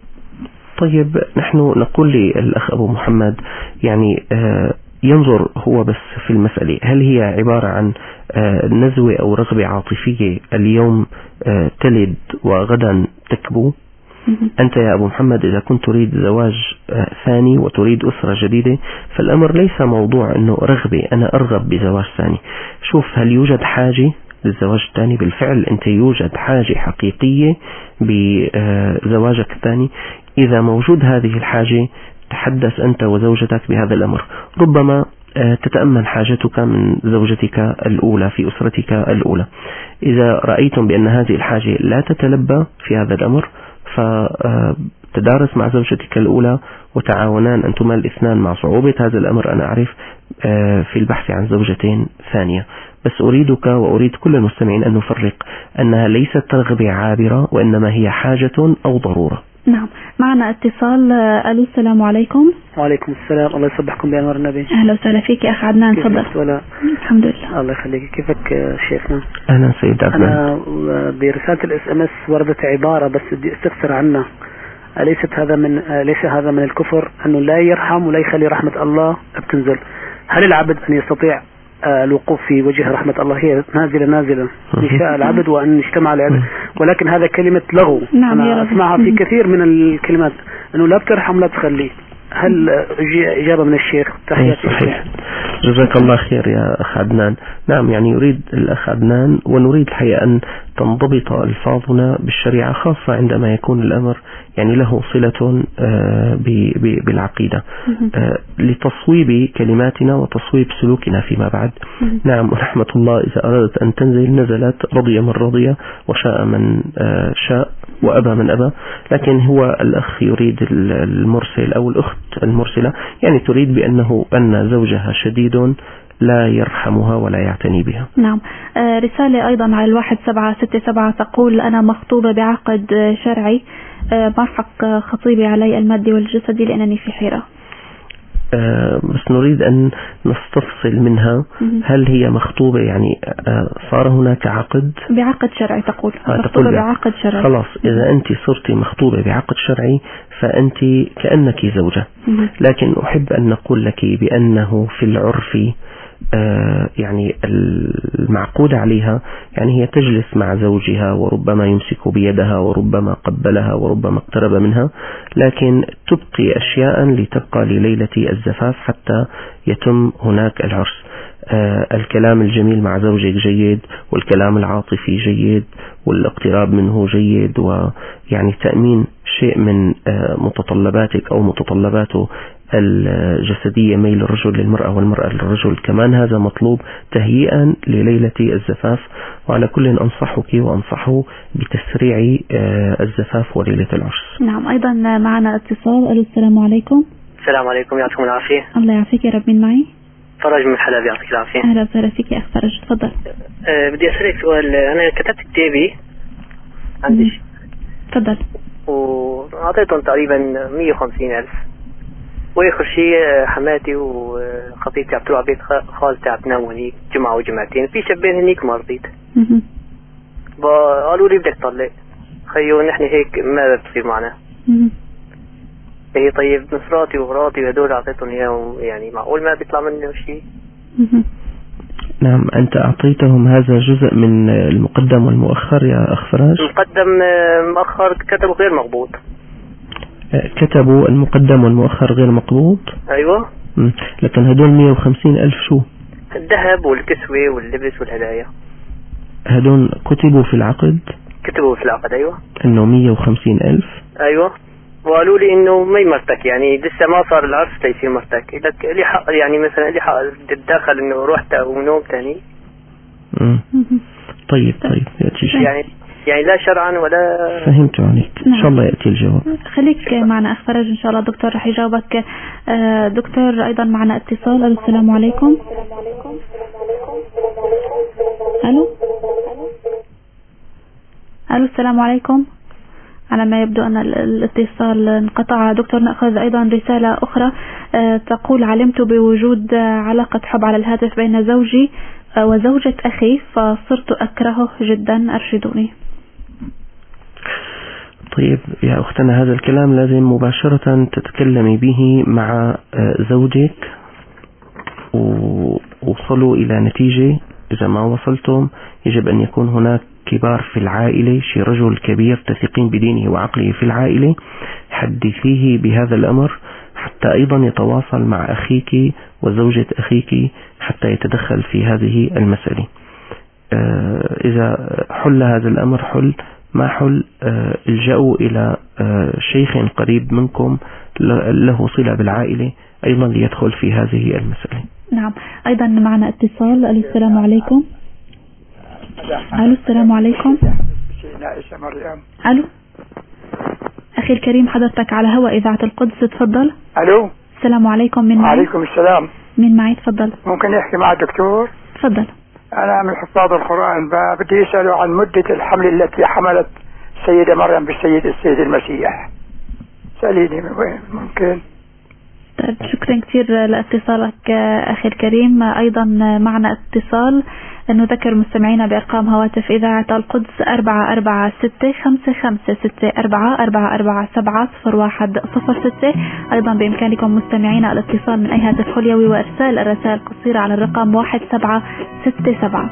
طيب نحن نقول للأخ أبو محمد يعني ينظر هو بس في المسألة، هل هي عبارة عن نزوة أو رغبة عاطفية اليوم تلد وغدا تكبو؟ أنت يا أبو محمد إذا كنت تريد زواج ثاني وتريد أسرة جديدة، فالأمر ليس موضوع أنه رغبة أنا أرغب بزواج ثاني. شوف هل يوجد حاجة للزواج الثاني؟ بالفعل أنت يوجد حاجة حقيقية بزواجك الثاني؟ إذا موجود هذه الحاجة تحدث أنت وزوجتك بهذا الأمر، ربما تتأمن حاجتك من زوجتك الأولى في أسرتك الأولى. إذا رأيتم بأن هذه الحاجة لا تتلبى في هذا الأمر فتدارس مع زوجتك الأولى وتعاونان أنتما الاثنان مع صعوبة هذا الأمر. أنا أعرف في البحث عن زوجتين ثانية، بس أريدك وأريد كل المستمعين أن نفرق أنها ليست رغبة عابرة وإنما هي حاجة أو ضرورة. نعم. معنا اتصال. ألو، السلام عليكم. وعليكم السلام، الله يصبحكم بأنوار النبي. أهلا وسهلا فيك أخ عدنان، تفضل. الحمد لله. الله يخليك، كيفك شيخنا؟ أهلا سيد عدنان. أنا برسالة الSMS وردت عبارة بس بدي استفسر عنها. ليس هذا من الكفر أنه لا يرحم ولا يخلي رحمة الله بتنزل؟ هل العبد أن يستطيع الوقوف في وجه رحمة الله؟ هي نازلة إن شاء العبد وأن يجتمع العبد، ولكن هذا كلمة لغو. نعم، أنا أسمعها في كثير من الكلمات أنه لا بترحم لا تخلي. هل إجابة من الشيخ؟ تحياتي. صحيح. جزاك الله خير يا أخ عدنان. نعم، يعني يريد الأخ عدنان ونريد الحقيقة أن تنضبط ألفاظنا بالشريعة، خاصة عندما يكون الأمر يعني له صلة بالعقيدة، لتصويب كلماتنا وتصويب سلوكنا فيما بعد. نعم، ورحمة الله إذا أردت أن تنزل نزلت، رضي من رضي وشاء من شاء وأبى من أبى. لكن هو الأخ يريد المرسل أو الأخت المرسلة يعني تريد أن زوجها شديد لا يرحمها ولا يعتني بها. نعم. رسالة أيضا على 1767 تقول: أنا مخطوبة بعقد شرعي، ما حق خطيبي علي المادي والجسدي لأنني في حيرة. بس نريد أن نستفصل منها، هل هي مخطوبة يعني صار هناك عقد؟ بعقد شرعي تقول. مخطوبة بعقد شرعي. خلاص، إذا أنت صرتي مخطوبة بعقد شرعي فأنت كأنك زوجة. لكن أحب أن نقول لك بأنه في العرف يعني المعقود عليها يعني هي تجلس مع زوجها وربما يمسك بيدها وربما قبلها وربما اقترب منها، لكن تبقي أشياء لتبقى لليلة الزفاف حتى يتم هناك العرس. الكلام الجميل مع زوجك جيد، والكلام العاطفي جيد، والاقتراب منه جيد، ويعني تأمين شيء من متطلباتك أو متطلباته الجسدية، ميل الرجل للمرأة والمرأة للرجل كمان، هذا مطلوب تهيئا لليلة الزفاف. وعلى كل أنصحك وأنصحه بتسريع الزفاف وليلة العرس. نعم. أيضا معنا اتصال. السلام عليكم. السلام عليكم، يعطيكم العافية. الله يعافيك يا رب. من معي؟ فرج من حلب، يعطيك العافية. أهلا وسهلا فيك يا أخ فرج، تفضل. بدي أسألك سؤال. أنا كتبت كتابي عندي تفضل. وأعطيتهم تقريبا 150,000، وآخر شيء حماتي وخطيبتي عم تروح على بيت خالتي عم تنام هنيك جمعة وجمعتين، في شبين هنيك ما رضيت. قالوا لي بدك تطلق. خيو نحن هيك ما بتصير معنا. هي طيب نصراتي وغراضي وهدول أعطيتهم إياهم، يعني معقول ما بيطلع منه شيء؟ نعم. أنت أعطيتهم هذا جزء من المقدم والمؤخر يا أخ فراج؟ المقدم مؤخر كتبوا غير مقبوض. كتبوا المقدم والمؤخر غير مقبوض؟ أيوة. لكن هدول 150,000 شو؟ الذهب والكسوة واللبس والهدايا. هدول كتبوا في العقد؟ كتبوا في العقد. أيوة. إنه 150,000. أيوة. وقالوا لي إنه ما يمرتك، يعني لسه ما صار العرس ليصير مرتك، لك لي حق، يعني مثلا لي حق تتدخل إنه روح ونوم تاني. طيب يعني لا شرعا ولا. فهمت عليك. إن شاء الله يأتي الجواب. خليك معنا أخ فرج، إن شاء الله دكتور رح يجاوبك. دكتور أيضا معنا اتصال. السلام عليكم. ألو السلام عليكم. على ما يبدو أن الاتصال انقطع. دكتور نأخذ أيضا رسالة أخرى تقول: علمت بوجود علاقة حب على الهاتف بين زوجي وزوجة أخي فصرت أكرهه جدا، أرشدوني. طيب يا أختنا، هذا الكلام لازم مباشرة تتكلمي به مع زوجك ووصلوا إلى نتيجة. إذا ما وصلتم يجب أن يكون هناك كبار في العائلة، شي رجل كبير تثقين بدينه وعقله في العائلة، حدثيه بهذا الأمر حتى أيضا يتواصل مع أخيك وزوجة أخيك حتى يتدخل في هذه المسألة. إذا حل هذا الأمر حل، ما حل الجأوا إلى شيخ قريب منكم له صلة بالعائلة أيضا ليدخل في هذه المسألة. نعم. أيضا معنا اتصال. السلام عليكم. السلام عليكم. الو اخي الكريم، حضرتك على هواء اذاعة القدس، تفضل. الو السلام عليكم. من معي؟ وعليكم السلام. من معي؟ تفضل. ممكن يحكي مع الدكتور؟ تفضل. انا من حفاظ القرآن، بدي اسأله عن مدة الحمل التي حملت السيدة مريم بالسيد المسيح. سأليني ممكن. طيب، شكرا كثير لاتصالك أخي الكريم. أيضا معنا اتصال. نذكر مستمعينا بأرقام هواتف إذاعة القدس 44656444470106. أيضا بإمكانكم مستمعينا الاتصال من أي هاتف خليوي وإرسال الرسائل القصيرة على الرقم 1767.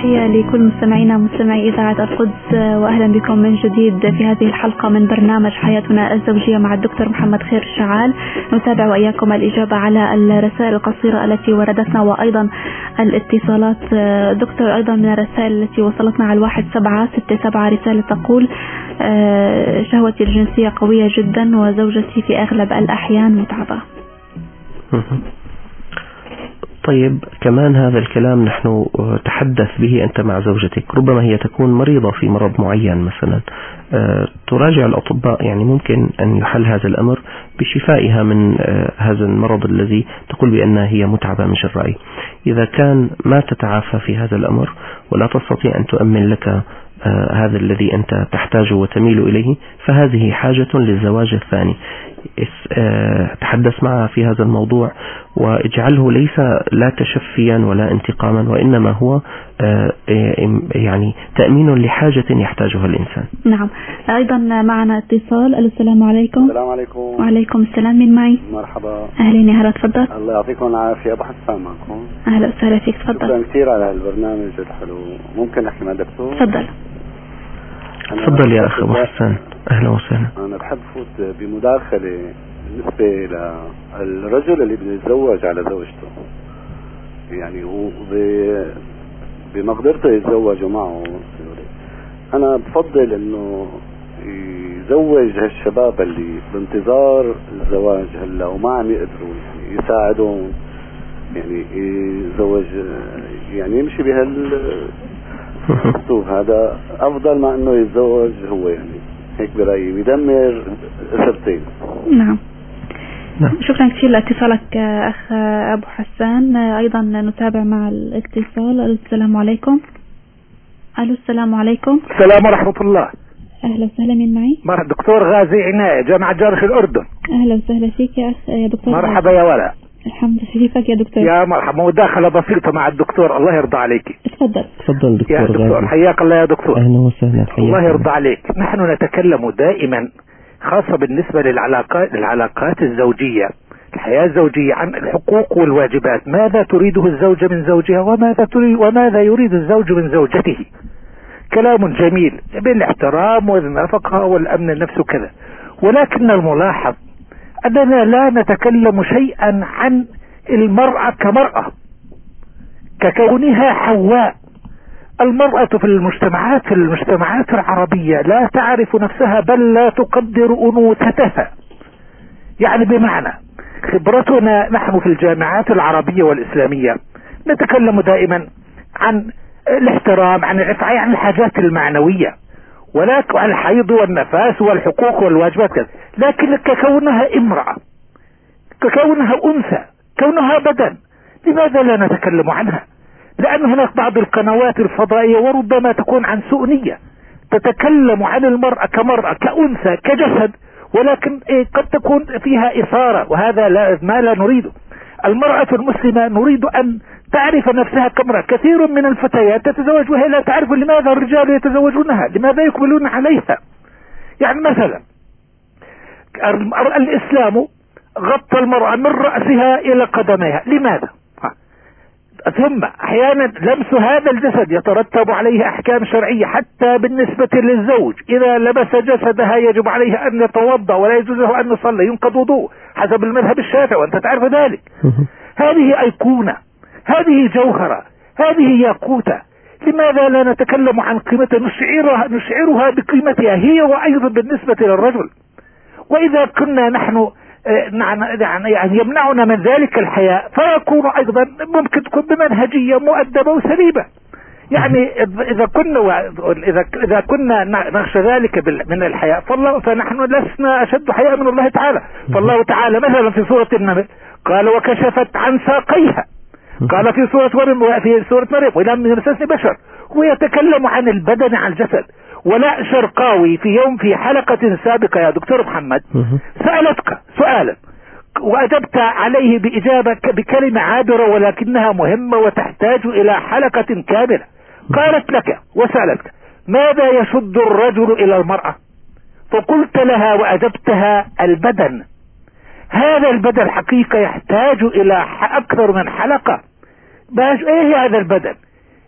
تحية لكل مستمعينا مستمعي إذاعة القدس، وأهلا بكم من جديد في هذه الحلقة من برنامج حياتنا الزوجية مع الدكتور محمد خير الشعال. نتابع وإياكم الإجابة على الرسائل القصيرة التي وردتنا وأيضا الاتصالات. دكتور، أيضا من الرسائل التي وصلتنا على 1767 رسالة تقول: شهوتي الجنسية قوية جدا وزوجتي في أغلب الأحيان متعبة. طيب، كمان هذا الكلام نحن تحدث به أنت مع زوجتك، ربما هي تكون مريضة في مرض معين مثلا، تراجع الأطباء، يعني ممكن أن يحل هذا الأمر بشفائها من هذا المرض الذي تقول بأنها هي متعبة من جرائه. إذا كان ما تتعافى في هذا الأمر ولا تستطيع أن تؤمن لك هذا الذي أنت تحتاجه وتميل إليه، فهذه حاجة للزواج الثاني. تحدث معها في هذا الموضوع واجعله ليس لا تشفيا ولا انتقاما، وإنما هو يعني تأمين لحاجة يحتاجها الإنسان. نعم. أيضا معنا اتصال. السلام عليكم. السلام عليكم. وعليكم السلام. من معي؟ مرحبا. أهلين يا هلا، تفضل. الله يعطيكم العافية. أبو حسان معكم. أهلا وسهلا فيك، تفضل. شكرا كثير على البرنامج الحلو. ممكن نحكي مع دكتور؟ تفضل. تفضل يا أخ أبو حسان، أهلا وسهلا. أنا بحب فوت بمداخلة بالنسبة للرجل اللي بده يتزوج على زوجته، يعني هو بمقدرته يتزوج معه. أنا بفضل إنه يزوج هالشباب اللي بانتظار الزواج هلا وما عم يقدروا، يعني يساعدهم، يعني يزوج، يعني يمشي بهالاسلوب هذا افضل ما انه يتزوج هو، يعني هيك برايي يدمر اسرتين. نعم. شكرا كثير لاتصالك اخ ابو حسان. ايضا نتابع مع الاتصال. السلام عليكم. الو، السلام عليكم. السلام ورحمة الله. اهلا وسهلا. من معي؟ مرحبا، دكتور غازي عناية، جامعة جارش الأردن. اهلا وسهلا فيك يا اخ يا دكتور. مرحبا يا ولا. الحمد لله. كيفك يا دكتور؟ يا مرحبا. مداخلة بسيطة مع الدكتور، الله يرضى عليك. تفضل. تفضل دكتور. يا دكتور حياك الله يا دكتور. اهلا وسهلا. الله يرضى عليك. نحن نتكلم دائما خاصة بالنسبة للعلاقات الزوجية، الحياة الزوجية، عن الحقوق والواجبات. ماذا تريده الزوجة من زوجها وماذا يريد الزوج من زوجته. كلام جميل بالاحترام والنفقة والأمن النفسي وكذا، ولكن الملاحظ أننا لا نتكلم شيئا عن المرأة كمرأة، ككونها حواء. المرأة في المجتمعات العربية لا تعرف نفسها، بل لا تقدر أنوثتها. يعني بمعنى خبرتنا نحن في الجامعات العربية والإسلامية نتكلم دائما عن الاحترام، عن الرفعة، عن الحاجات المعنوية، ولكن عن الحيض والنفاس والحقوق والواجبات كذا. لكن ككونها امرأة، ككونها أنثى، كونها بدن، لماذا لا نتكلم عنها؟ لأن هناك بعض القنوات الفضائية وربما تكون عن سوء نية تتكلم عن المرأة كمرأة، كأنثى، كجسد، ولكن قد تكون فيها إثارة، وهذا ما لا نريده. المرأة المسلمة نريد أن تعرف نفسها كامرأة. كثير من الفتيات تتزوج وهي لا تعرف لماذا الرجال يتزوجونها، لماذا يقبلون عليها. يعني مثلا الإسلام غطى المرأة من رأسها إلى قدميها، لماذا؟ ثم أحيانا لمس هذا الجسد يترتب عليه أحكام شرعية، حتى بالنسبة للزوج إذا لبس جسدها يجب عليه أن يتوضأ ولا يجوز له أن يصلي، ينقض وضوء حسب المذهب الشافعي، وأنت تعرف ذلك. هذه أيقونة، هذه جوهرة، هذه ياقوتة. لماذا لا نتكلم عن قيمتها، نشعرها بقيمتها هي وأيضا بالنسبة للرجل. وإذا كنا نحن يعني يمنعنا من ذلك الحياء، فيكون أيضا ممكن تكون بمنهجية مؤدبة وسليبة. يعني إذا كنا نخشى ذلك من الحياء، فنحن لسنا أشد حياء من الله تعالى. فالله تعالى مثلا في سورة النمل قال وكشفت عن ساقيها، قال في سورة مريم ولم يمسسني بشر. هو يتكلم عن البدن، عن الجسد. ولا شرقاوي في حلقة سابقة يا دكتور محمد سألتك سؤالا وأجبت عليه بإجابة بكلمة عابرة ولكنها مهمة وتحتاج إلى حلقة كاملة. قالت لك وسألتك ماذا يشد الرجل إلى المرأة؟ فقلت لها وأجبتها البدن. هذا البدن حقيقة يحتاج إلى أكثر من حلقة. ايه هذا البدن؟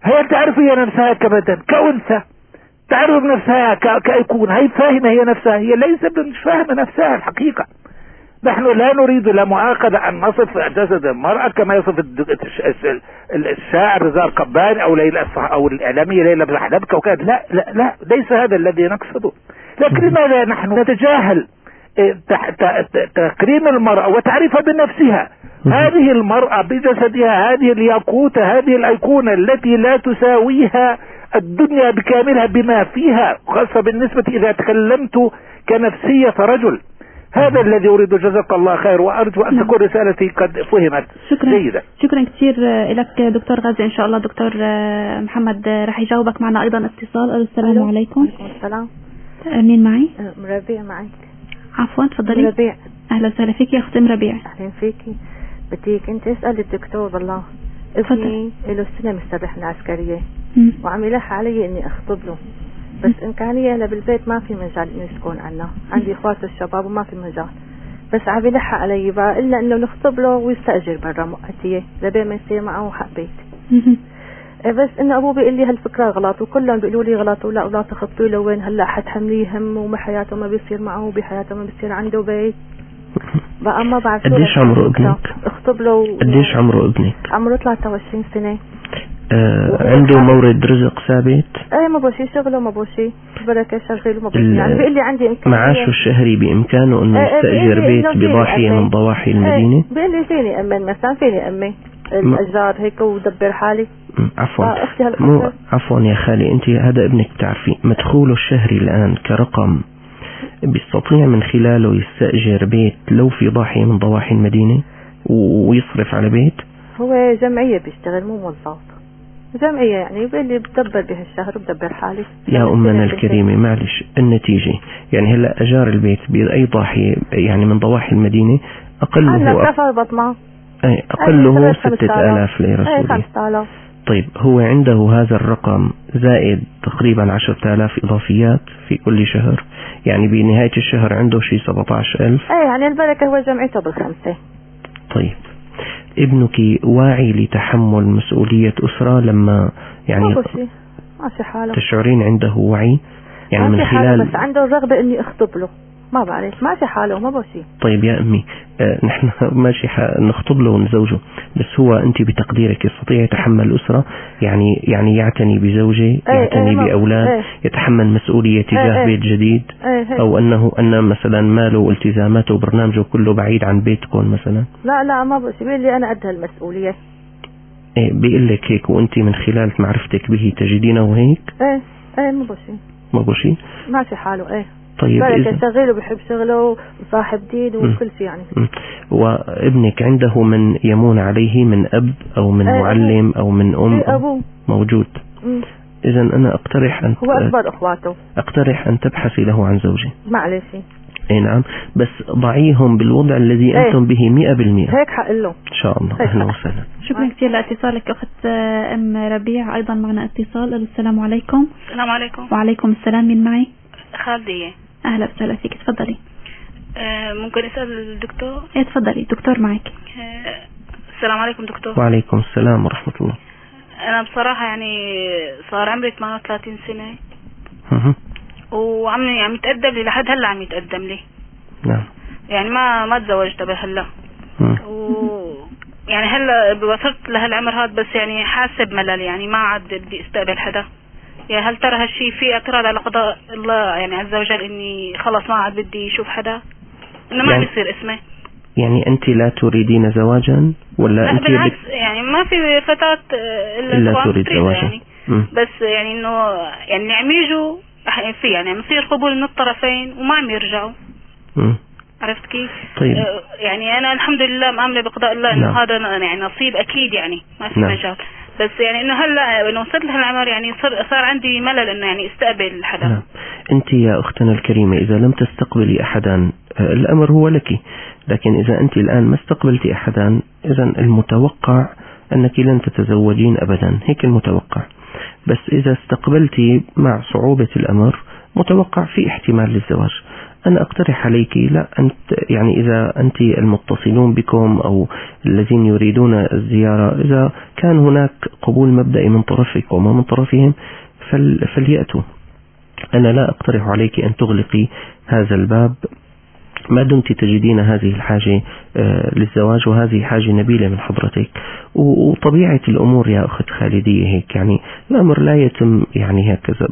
هي تعرف هي نفسها كبدن كأنثى، تعرف نفسها كأيقون، هي فاهمة هي نفسها، هي ليست مش فاهمة نفسها الحقيقة. نحن لا نريد لا مؤاخذة أن نصف جسد المرأة كما يصف الشاعر رضا القباني أو الإعلامية ليلى بن كوكب. لا لا لا، ليس هذا الذي نقصده. لكن لماذا نحن نتجاهل تكريم المرأة وتعريفها بنفسها؟ هذه المرأة بجسدها، هذه الياقوتة، هذه الأيقونة التي لا تساويها الدنيا بكاملها بما فيها، خاصة بالنسبة إذا تكلمت كنفسية رجل. هذا الذي أريد. جزاك الله خير، وأرجو أن تكون رسالتي قد فهمت جيدا. شكرا كثير لك دكتور غازي. إن شاء الله دكتور محمد راح يجاوبك. معنا أيضا اتصال. السلام عليكم. السلام. مين معي؟ ربيع معك. عفوا تفضلي. ربيع. أهلا وسهلا فيك يا أختي ربيع. أهلا فيكي. بديك أنت اسأل الدكتور. والله ابني له سنة مستبح العسكرية وعم يلح علي إني أخطب له، بس إمكانية أنا بالبيت ما في مجال إنه يسكن عنا، عندي إخوات الشباب وما في مجال، بس عم يلح علي بقى إلا إنه نخطب له ويستأجر برا مؤقتية لبين ما يصير معه حق بيت. بس إنه أبوه بيقول لي هالفكرة غلط، وكلهم بيقولوا لي غلط، ولا تخطوا له وين هلا حتحمليه هم وبحياته ما بيصير معه وبحياته ما بيصير عنده بيت. بقى ما بعرف. قديش عمره ابنك؟ اخطب له. قديش عمره ابنك؟ عمره 23 سنة. عنده مورد رزق ثابت؟ ايه ما بوشي شغله، ما بوشي بركة شغله، ما بوشي يعني بيقول لي عندي إمكانية. معاشه الشهري بإمكانه انه يستأجر بيت بضاحية من ضواحي المدينة؟ بيقول لي فيني أمن مثلا، فيني أمي الأجار هيك ودبر حالي. عفوا يا خالي، انت هذا ابنك بتعرفي مدخوله الشهري الآن كرقم بيستطيع من خلاله يستأجر بيت لو في ضاحية من ضواحي المدينة ويصرف على بيت؟ هو جمعية بيشتغل مو موظف، جمعية يعني بيقول لي بدبر بهالشهر وبدبر حالي. يا أمنا الكريمة معلش، النتيجة يعني هلا أجار البيت بأي ضاحية يعني من ضواحي المدينة أقله أقله 6000 ليرة سورية. 5000. طيب هو عنده هذا الرقم زائد تقريبا 10000 إضافيات في كل شهر، يعني بنهاية الشهر عنده شيء 17000. يعني البركة هو جمعيته بالخمسة. طيب ابنك واعي لتحمل مسؤولية أسرة لما يعني ماشي حاله؟ تشعرين عنده وعي يعني من خلال بس عنده الرغبة إني أخطب له، ما بعرف ماشي حاله ما بشي. طيب يا أمي نحن ماشي نخطب له ونزوجه، بس هو أنت بتقديرك يستطيع يتحمل أسرة، يعني يعتني بزوجة، يعتني بأولاد، يتحمل مسؤولية تجاه بيت جديد، أو أن مثلا ماله والتزاماته وبرنامجه كله بعيد عن بيتكم مثلا؟ لا ما بشي، بيقول لي أنا قد هالمسؤولية. بيقول لك هيك وأنت من خلال معرفتك به تجدينه هيك؟ ما بشي ماشي حاله. طيب إذا شغال وبيحب شغله وصاحب دين وكل شيء يعني. وابنك عنده من يمون عليه من أب أو من معلم أو من أم؟ أبوه موجود. إذا أنا أقترح أن هو أكبر أخواته. أقترح أن تبحثي له عن زوجة. معلش. اي نعم، بس ضعيهم بالوضع الذي أنتم به 100%. هيك حقله إن شاء الله. أهلا وسهلا. شكرا كثير لاتصالك أخت أم ربيع. أيضا معنا اتصال. السلام عليكم. السلام عليكم. وعليكم السلام. من معي؟ خالدية. أهلا وسهلا فيك. تفضلي. ممكن أسأل الدكتور؟ ايه تفضلي الدكتور معك. السلام عليكم دكتور. وعليكم السلام ورحمة الله. أنا بصراحة يعني صار عمري 38 سنة وعم يعني يتقدم لي لحد هلا، عم يتقدم لي. نعم. يعني ما تزوجت بهلا. يعني هلا وصلت لهالعمر هذا، بس يعني حاسة بملل، يعني ما عاد بدي استقبل حدا. يعني هل ترى هالشيء في اعتراض على قضاء الله يعني عز وجل اني خلص ما عاد بدي اشوف حدا، انه ما بيصير اسمه؟ يعني انت لا تريدين زواجا ولا انت بالعكس يعني ما في فتاة الا تريد زواجا يعني. بس يعني انه يعني اللي عم يجوا في يعني عم يصير قبول من الطرفين وما عم يرجعوا. عرفت كيف؟ طيب. يعني انا الحمد لله مآمنة بقضاء الله انه هذا يعني نصيب اكيد، يعني ما في مجال. بس يعني انه هلا انه وصلت لهالعمر يعني صار عندي ملل انه يعني استقبل حدا. نعم. انت يا اختنا الكريمة اذا لم تستقبلي احدا الامر هو لك، لكن اذا انت الان ما استقبلتي احدا اذا المتوقع انك لن تتزوجين ابدا، هيك المتوقع. بس اذا استقبلتي مع صعوبة الامر متوقع في احتمال للزواج. أنا أقترح عليك لا أنت يعني إذا أنت المتصلون بكم أو الذين يريدون الزيارة إذا كان هناك قبول مبدئي من طرفك وما من طرفهم فليأتوا. أنا لا أقترح عليك أن تغلقي هذا الباب ما دمت تجدين هذه الحاجة للزواج، وهذه حاجة نبيلة من حضرتك. وطبيعة الأمور يا أخت خالدية هيك، يعني الأمر لا يتم يعني هكذا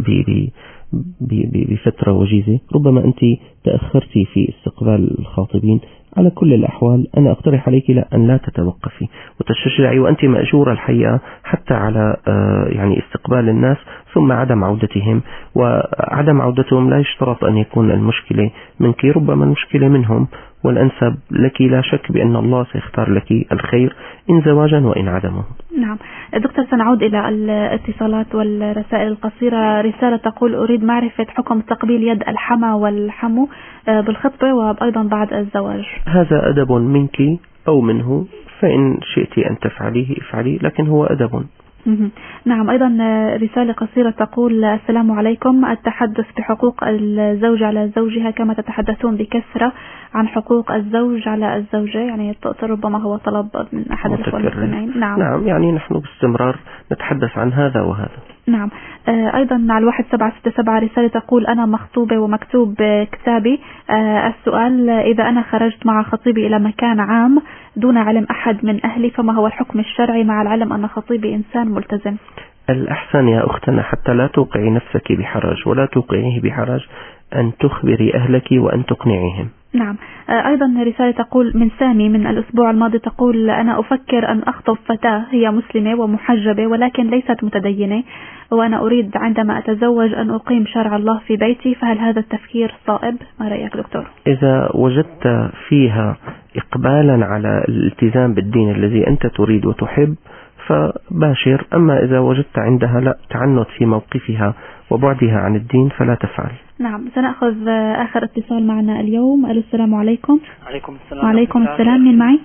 بفترة وجيزة. ربما أنت تأخرتي في استقبال الخاطبين. على كل الأحوال أنا أقترح عليك أن لا تتوقفي وتشجعي، وأنت مأجورة الحقيقة حتى على يعني استقبال الناس ثم عدم عودتهم. وعدم عودتهم لا يشترط أن يكون المشكلة منك، ربما المشكلة منهم، والأنسب لك لا شك بأن الله سيختار لك الخير إن زواجا وإن عدمه. نعم دكتور، سنعود إلى الاتصالات والرسائل القصيرة. رسالة تقول أريد معرفة حكم تقبيل يد الحمى والحمو بالخطبة وأيضا بعد الزواج. هذا أدب منك أو منه، فإن شئت أن تفعليه افعليه، لكن هو أدب. نعم. أيضا رسالة قصيرة تقول السلام عليكم، التحدث بحقوق الزوج على زوجها كما تتحدثون بكثرة عن حقوق الزوج على الزوجة، يعني ربما هو طلب من أحد الأخوة المستمعين. نعم يعني نحن باستمرار نتحدث عن هذا وهذا. نعم. أيضا على 1767 رسالة تقول أنا مخطوبة ومكتوب كتابي. السؤال إذا أنا خرجت مع خطيبي إلى مكان عام دون علم أحد من أهلي فما هو الحكم الشرعي مع العلم أن خطيبي إنسان ملتزم؟ الأحسن يا أختنا حتى لا توقعي نفسك بحرج ولا توقعيه بحرج أن تخبري أهلك وأن تقنعيهم. نعم. أيضا رسالة تقول من سامي من الأسبوع الماضي تقول أنا أفكر أن أخطب فتاة هي مسلمة ومحجبة ولكن ليست متدينة، وأنا أريد عندما أتزوج أن أقيم شرع الله في بيتي، فهل هذا التفكير صائب؟ ما رأيك دكتور؟ إذا وجدت فيها إقبالا على الالتزام بالدين الذي أنت تريد وتحب فباشر، أما إذا وجدت عندها لا تعنت في موقفها وبعدها عن الدين فلا تفعل. نعم. سنأخذ آخر اتصال معنا اليوم. السلام عليكم. عليكم السلام. وعليكم السلام. مين معي؟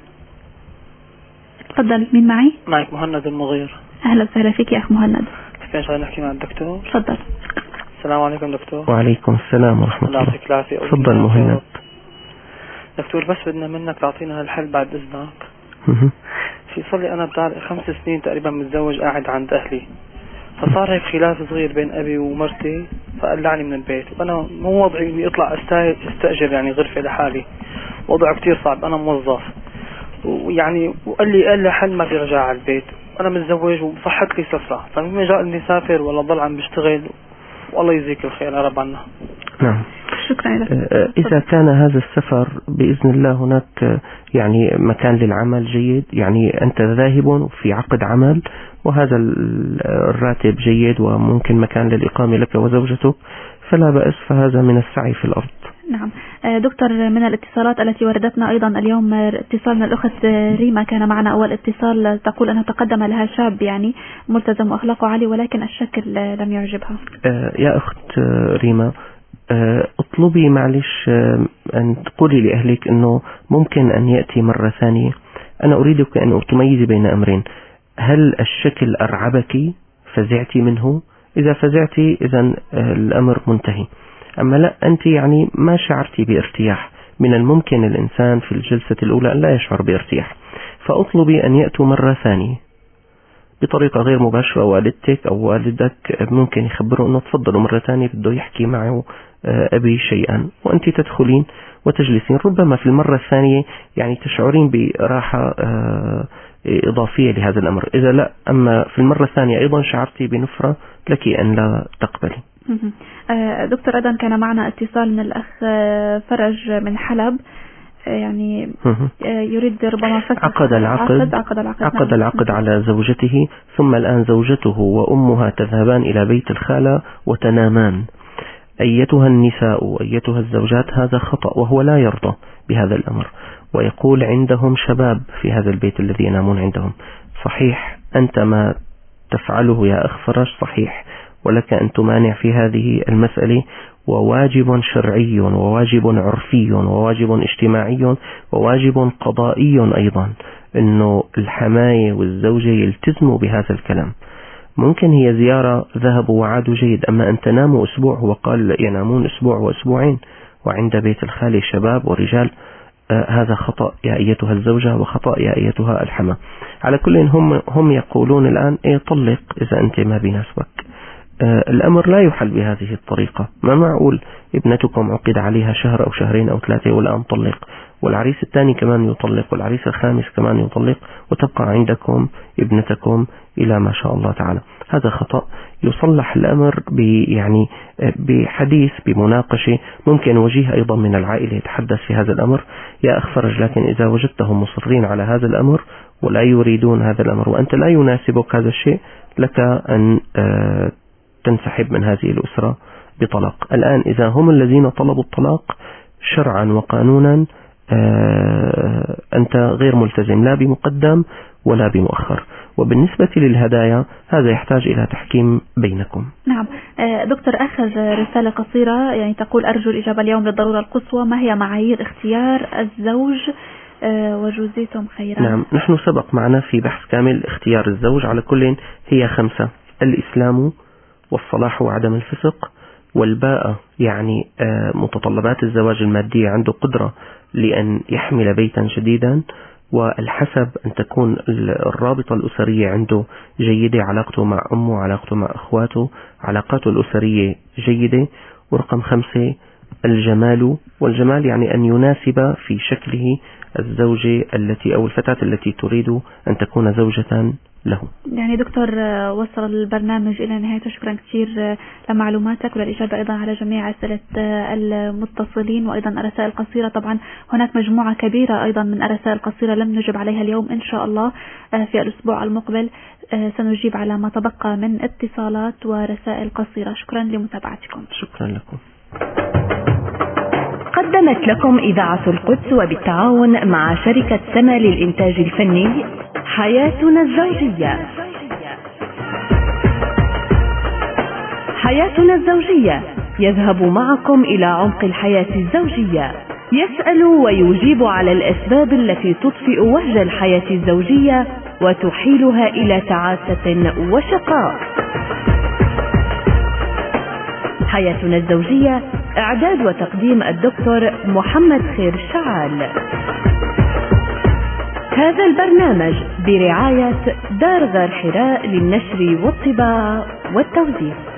تفضل. مين معي؟ معك مهند المغير. أهلا وسهلا فيك يا أخ مهند. كيف شغال نحكي مع الدكتور؟ تفضل. السلام عليكم دكتور. وعليكم السلام ورحمة الله. يعطيك العافية. تفضل مهند. دكتور بس بدنا منك تعطينا هالحل بعد إذنك. صار لي أنا بتاع 5 سنين تقريبا متزوج قاعد عند أهلي، فصار هيك خلاف صغير بين أبي ومرتي فقلعني من البيت، وأنا مو وضعي إني أطلع استأجر يعني غرفة لحالي، وضع كتير صعب، أنا موظف ويعني وقال لي حل ما في رجاء على البيت، أنا متزوج وصحت لي سفرة، فمما جاء إني سافر ولا ضل عم بشتغل، والله يجزيك الخير يا رب عنا. نعم. شكرا لك. إذا كان هذا السفر بإذن الله هناك يعني مكان للعمل جيد، يعني أنت ذاهب في عقد عمل وهذا الراتب جيد وممكن مكان للإقامة لك وزوجتك فلا بأس، فهذا من السعي في الأرض. نعم. دكتور، من الاتصالات التي وردتنا أيضا اليوم اتصال من الأخت ريما كان معنا أول اتصال، تقول أنها تقدم لها شاب يعني ملتزم وأخلاقه عالي ولكن الشكل لم يعجبها. يا أخت ريما، اطلبي معلش أن تقولي لأهلك أنه ممكن أن يأتي مرة ثانية. أنا أريدك أن تميزي بين أمرين، هل الشكل أرعبك فزعتي منه؟ إذا فزعتي إذن الأمر منتهي، أما لا أنت يعني ما شعرتي بارتياح، من الممكن الإنسان في الجلسة الأولى أن لا يشعر بارتياح، فأطلبي أن يأتوا مرة ثانية بطريقة غير مباشرة. والدتك أو والدك ممكن يخبروا أنه تفضلوا مرة ثانية بده يحكي معه أبي شيئا، وأنت تدخلين وتجلسين، ربما في المرة الثانية يعني تشعرين براحة إضافية لهذا الأمر. إذا لا، أما في المرة الثانية أيضا شعرتي بنفرة، لك أن لا تقبلي. دكتور، أيضا كان معنا اتصال من الأخ فرج من حلب، يعني يريد ربما عقد العقد على زوجته، ثم الآن زوجته وأمها تذهبان إلى بيت الخالة وتنامان. أيتها النساء أيتها الزوجات، هذا خطأ وهو لا يرضى بهذا الأمر، ويقول عندهم شباب في هذا البيت الذي ينامون عندهم. صحيح أنت ما تفعله يا أخ فرج صحيح، ولك أن تمانع في هذه المسألة، وواجب شرعي وواجب عرفي وواجب اجتماعي وواجب قضائي أيضا أنه الحماية والزوجة يلتزموا بهذا الكلام. ممكن هي زيارة ذهبوا وعادوا جيد، أما أن تناموا أسبوع، هو قال ينامون أسبوع وأسبوعين، وعند بيت الخالي شباب ورجال، هذا خطأ يا أيتها الزوجة وخطأ يا أيتها الحمى. على كل هم يقولون الآن طلق إذا أنت ما بيناسبك. الأمر لا يحل بهذه الطريقة. ما معقول ابنتكم عقد عليها شهر أو شهرين أو 3 والآن طلق، والعريس الثاني كمان يطلق، والعريس الخامس كمان يطلق، وتبقى عندكم ابنتكم إلى ما شاء الله تعالى. هذا خطأ يصلح الأمر يعني بحديث بمناقشة. ممكن وجيه أيضا من العائلة يتحدث في هذا الأمر. يا أخ فرج، لكن إذا وجدتهم مصرين على هذا الأمر ولا يريدون هذا الأمر وأنت لا يناسبك هذا الشيء، لك أن تنسحب من هذه الأسرة بطلاق. الآن إذا هم الذين طلبوا الطلاق شرعا وقانونا أنت غير ملتزم لا بمقدم ولا بمؤخر. وبالنسبة للهدايا هذا يحتاج إلى تحكيم بينكم. نعم دكتور، أخذ رسالة قصيرة يعني تقول: أرجو الإجابة اليوم للضرورة القصوى، ما هي معايير اختيار الزوج وجزيتم خيرا؟ نعم، نحن سبق معنا في بحث كامل اختيار الزوج. على كل هي 5: الإسلام والصلاح وعدم الفسق، والباءة يعني متطلبات الزواج المادية، عنده قدرة لأن يحمل بيتا جديدا، والحسب أن تكون الرابطة الأسرية عنده جيدة، علاقته مع أمه، علاقته مع أخواته، علاقاته الأسرية جيدة. ورقم 5 الجمال، والجمال يعني أن يناسب في شكله الزوجة التي أو الفتاة التي تريد أن تكون زوجة له. يعني دكتور وصل البرنامج إلى نهايته. شكرا كثير لمعلوماتك وللإجابة أيضا على جميع أسئلة المتصلين وأيضا الرسائل القصيرة. طبعا هناك مجموعة كبيرة أيضا من الرسائل القصيرة لم نجب عليها اليوم. إن شاء الله في الأسبوع المقبل سنجيب على ما تبقى من اتصالات ورسائل قصيرة. شكرا لمتابعتكم. شكرا لكم. قدمت لكم إذاعة القدس وبالتعاون مع شركة سما للإنتاج الفني حياتنا الزوجية. حياتنا الزوجية يذهب معكم إلى عمق الحياة الزوجية، يسأل ويجيب على الأسباب التي تطفئ وهج الحياة الزوجية وتحيلها إلى تعاسة وشقاء. حياتنا الزوجية، إعداد وتقديم الدكتور محمد خير شعال. هذا البرنامج برعاية دار غار حراء للنشر والطباعة والتوزيع.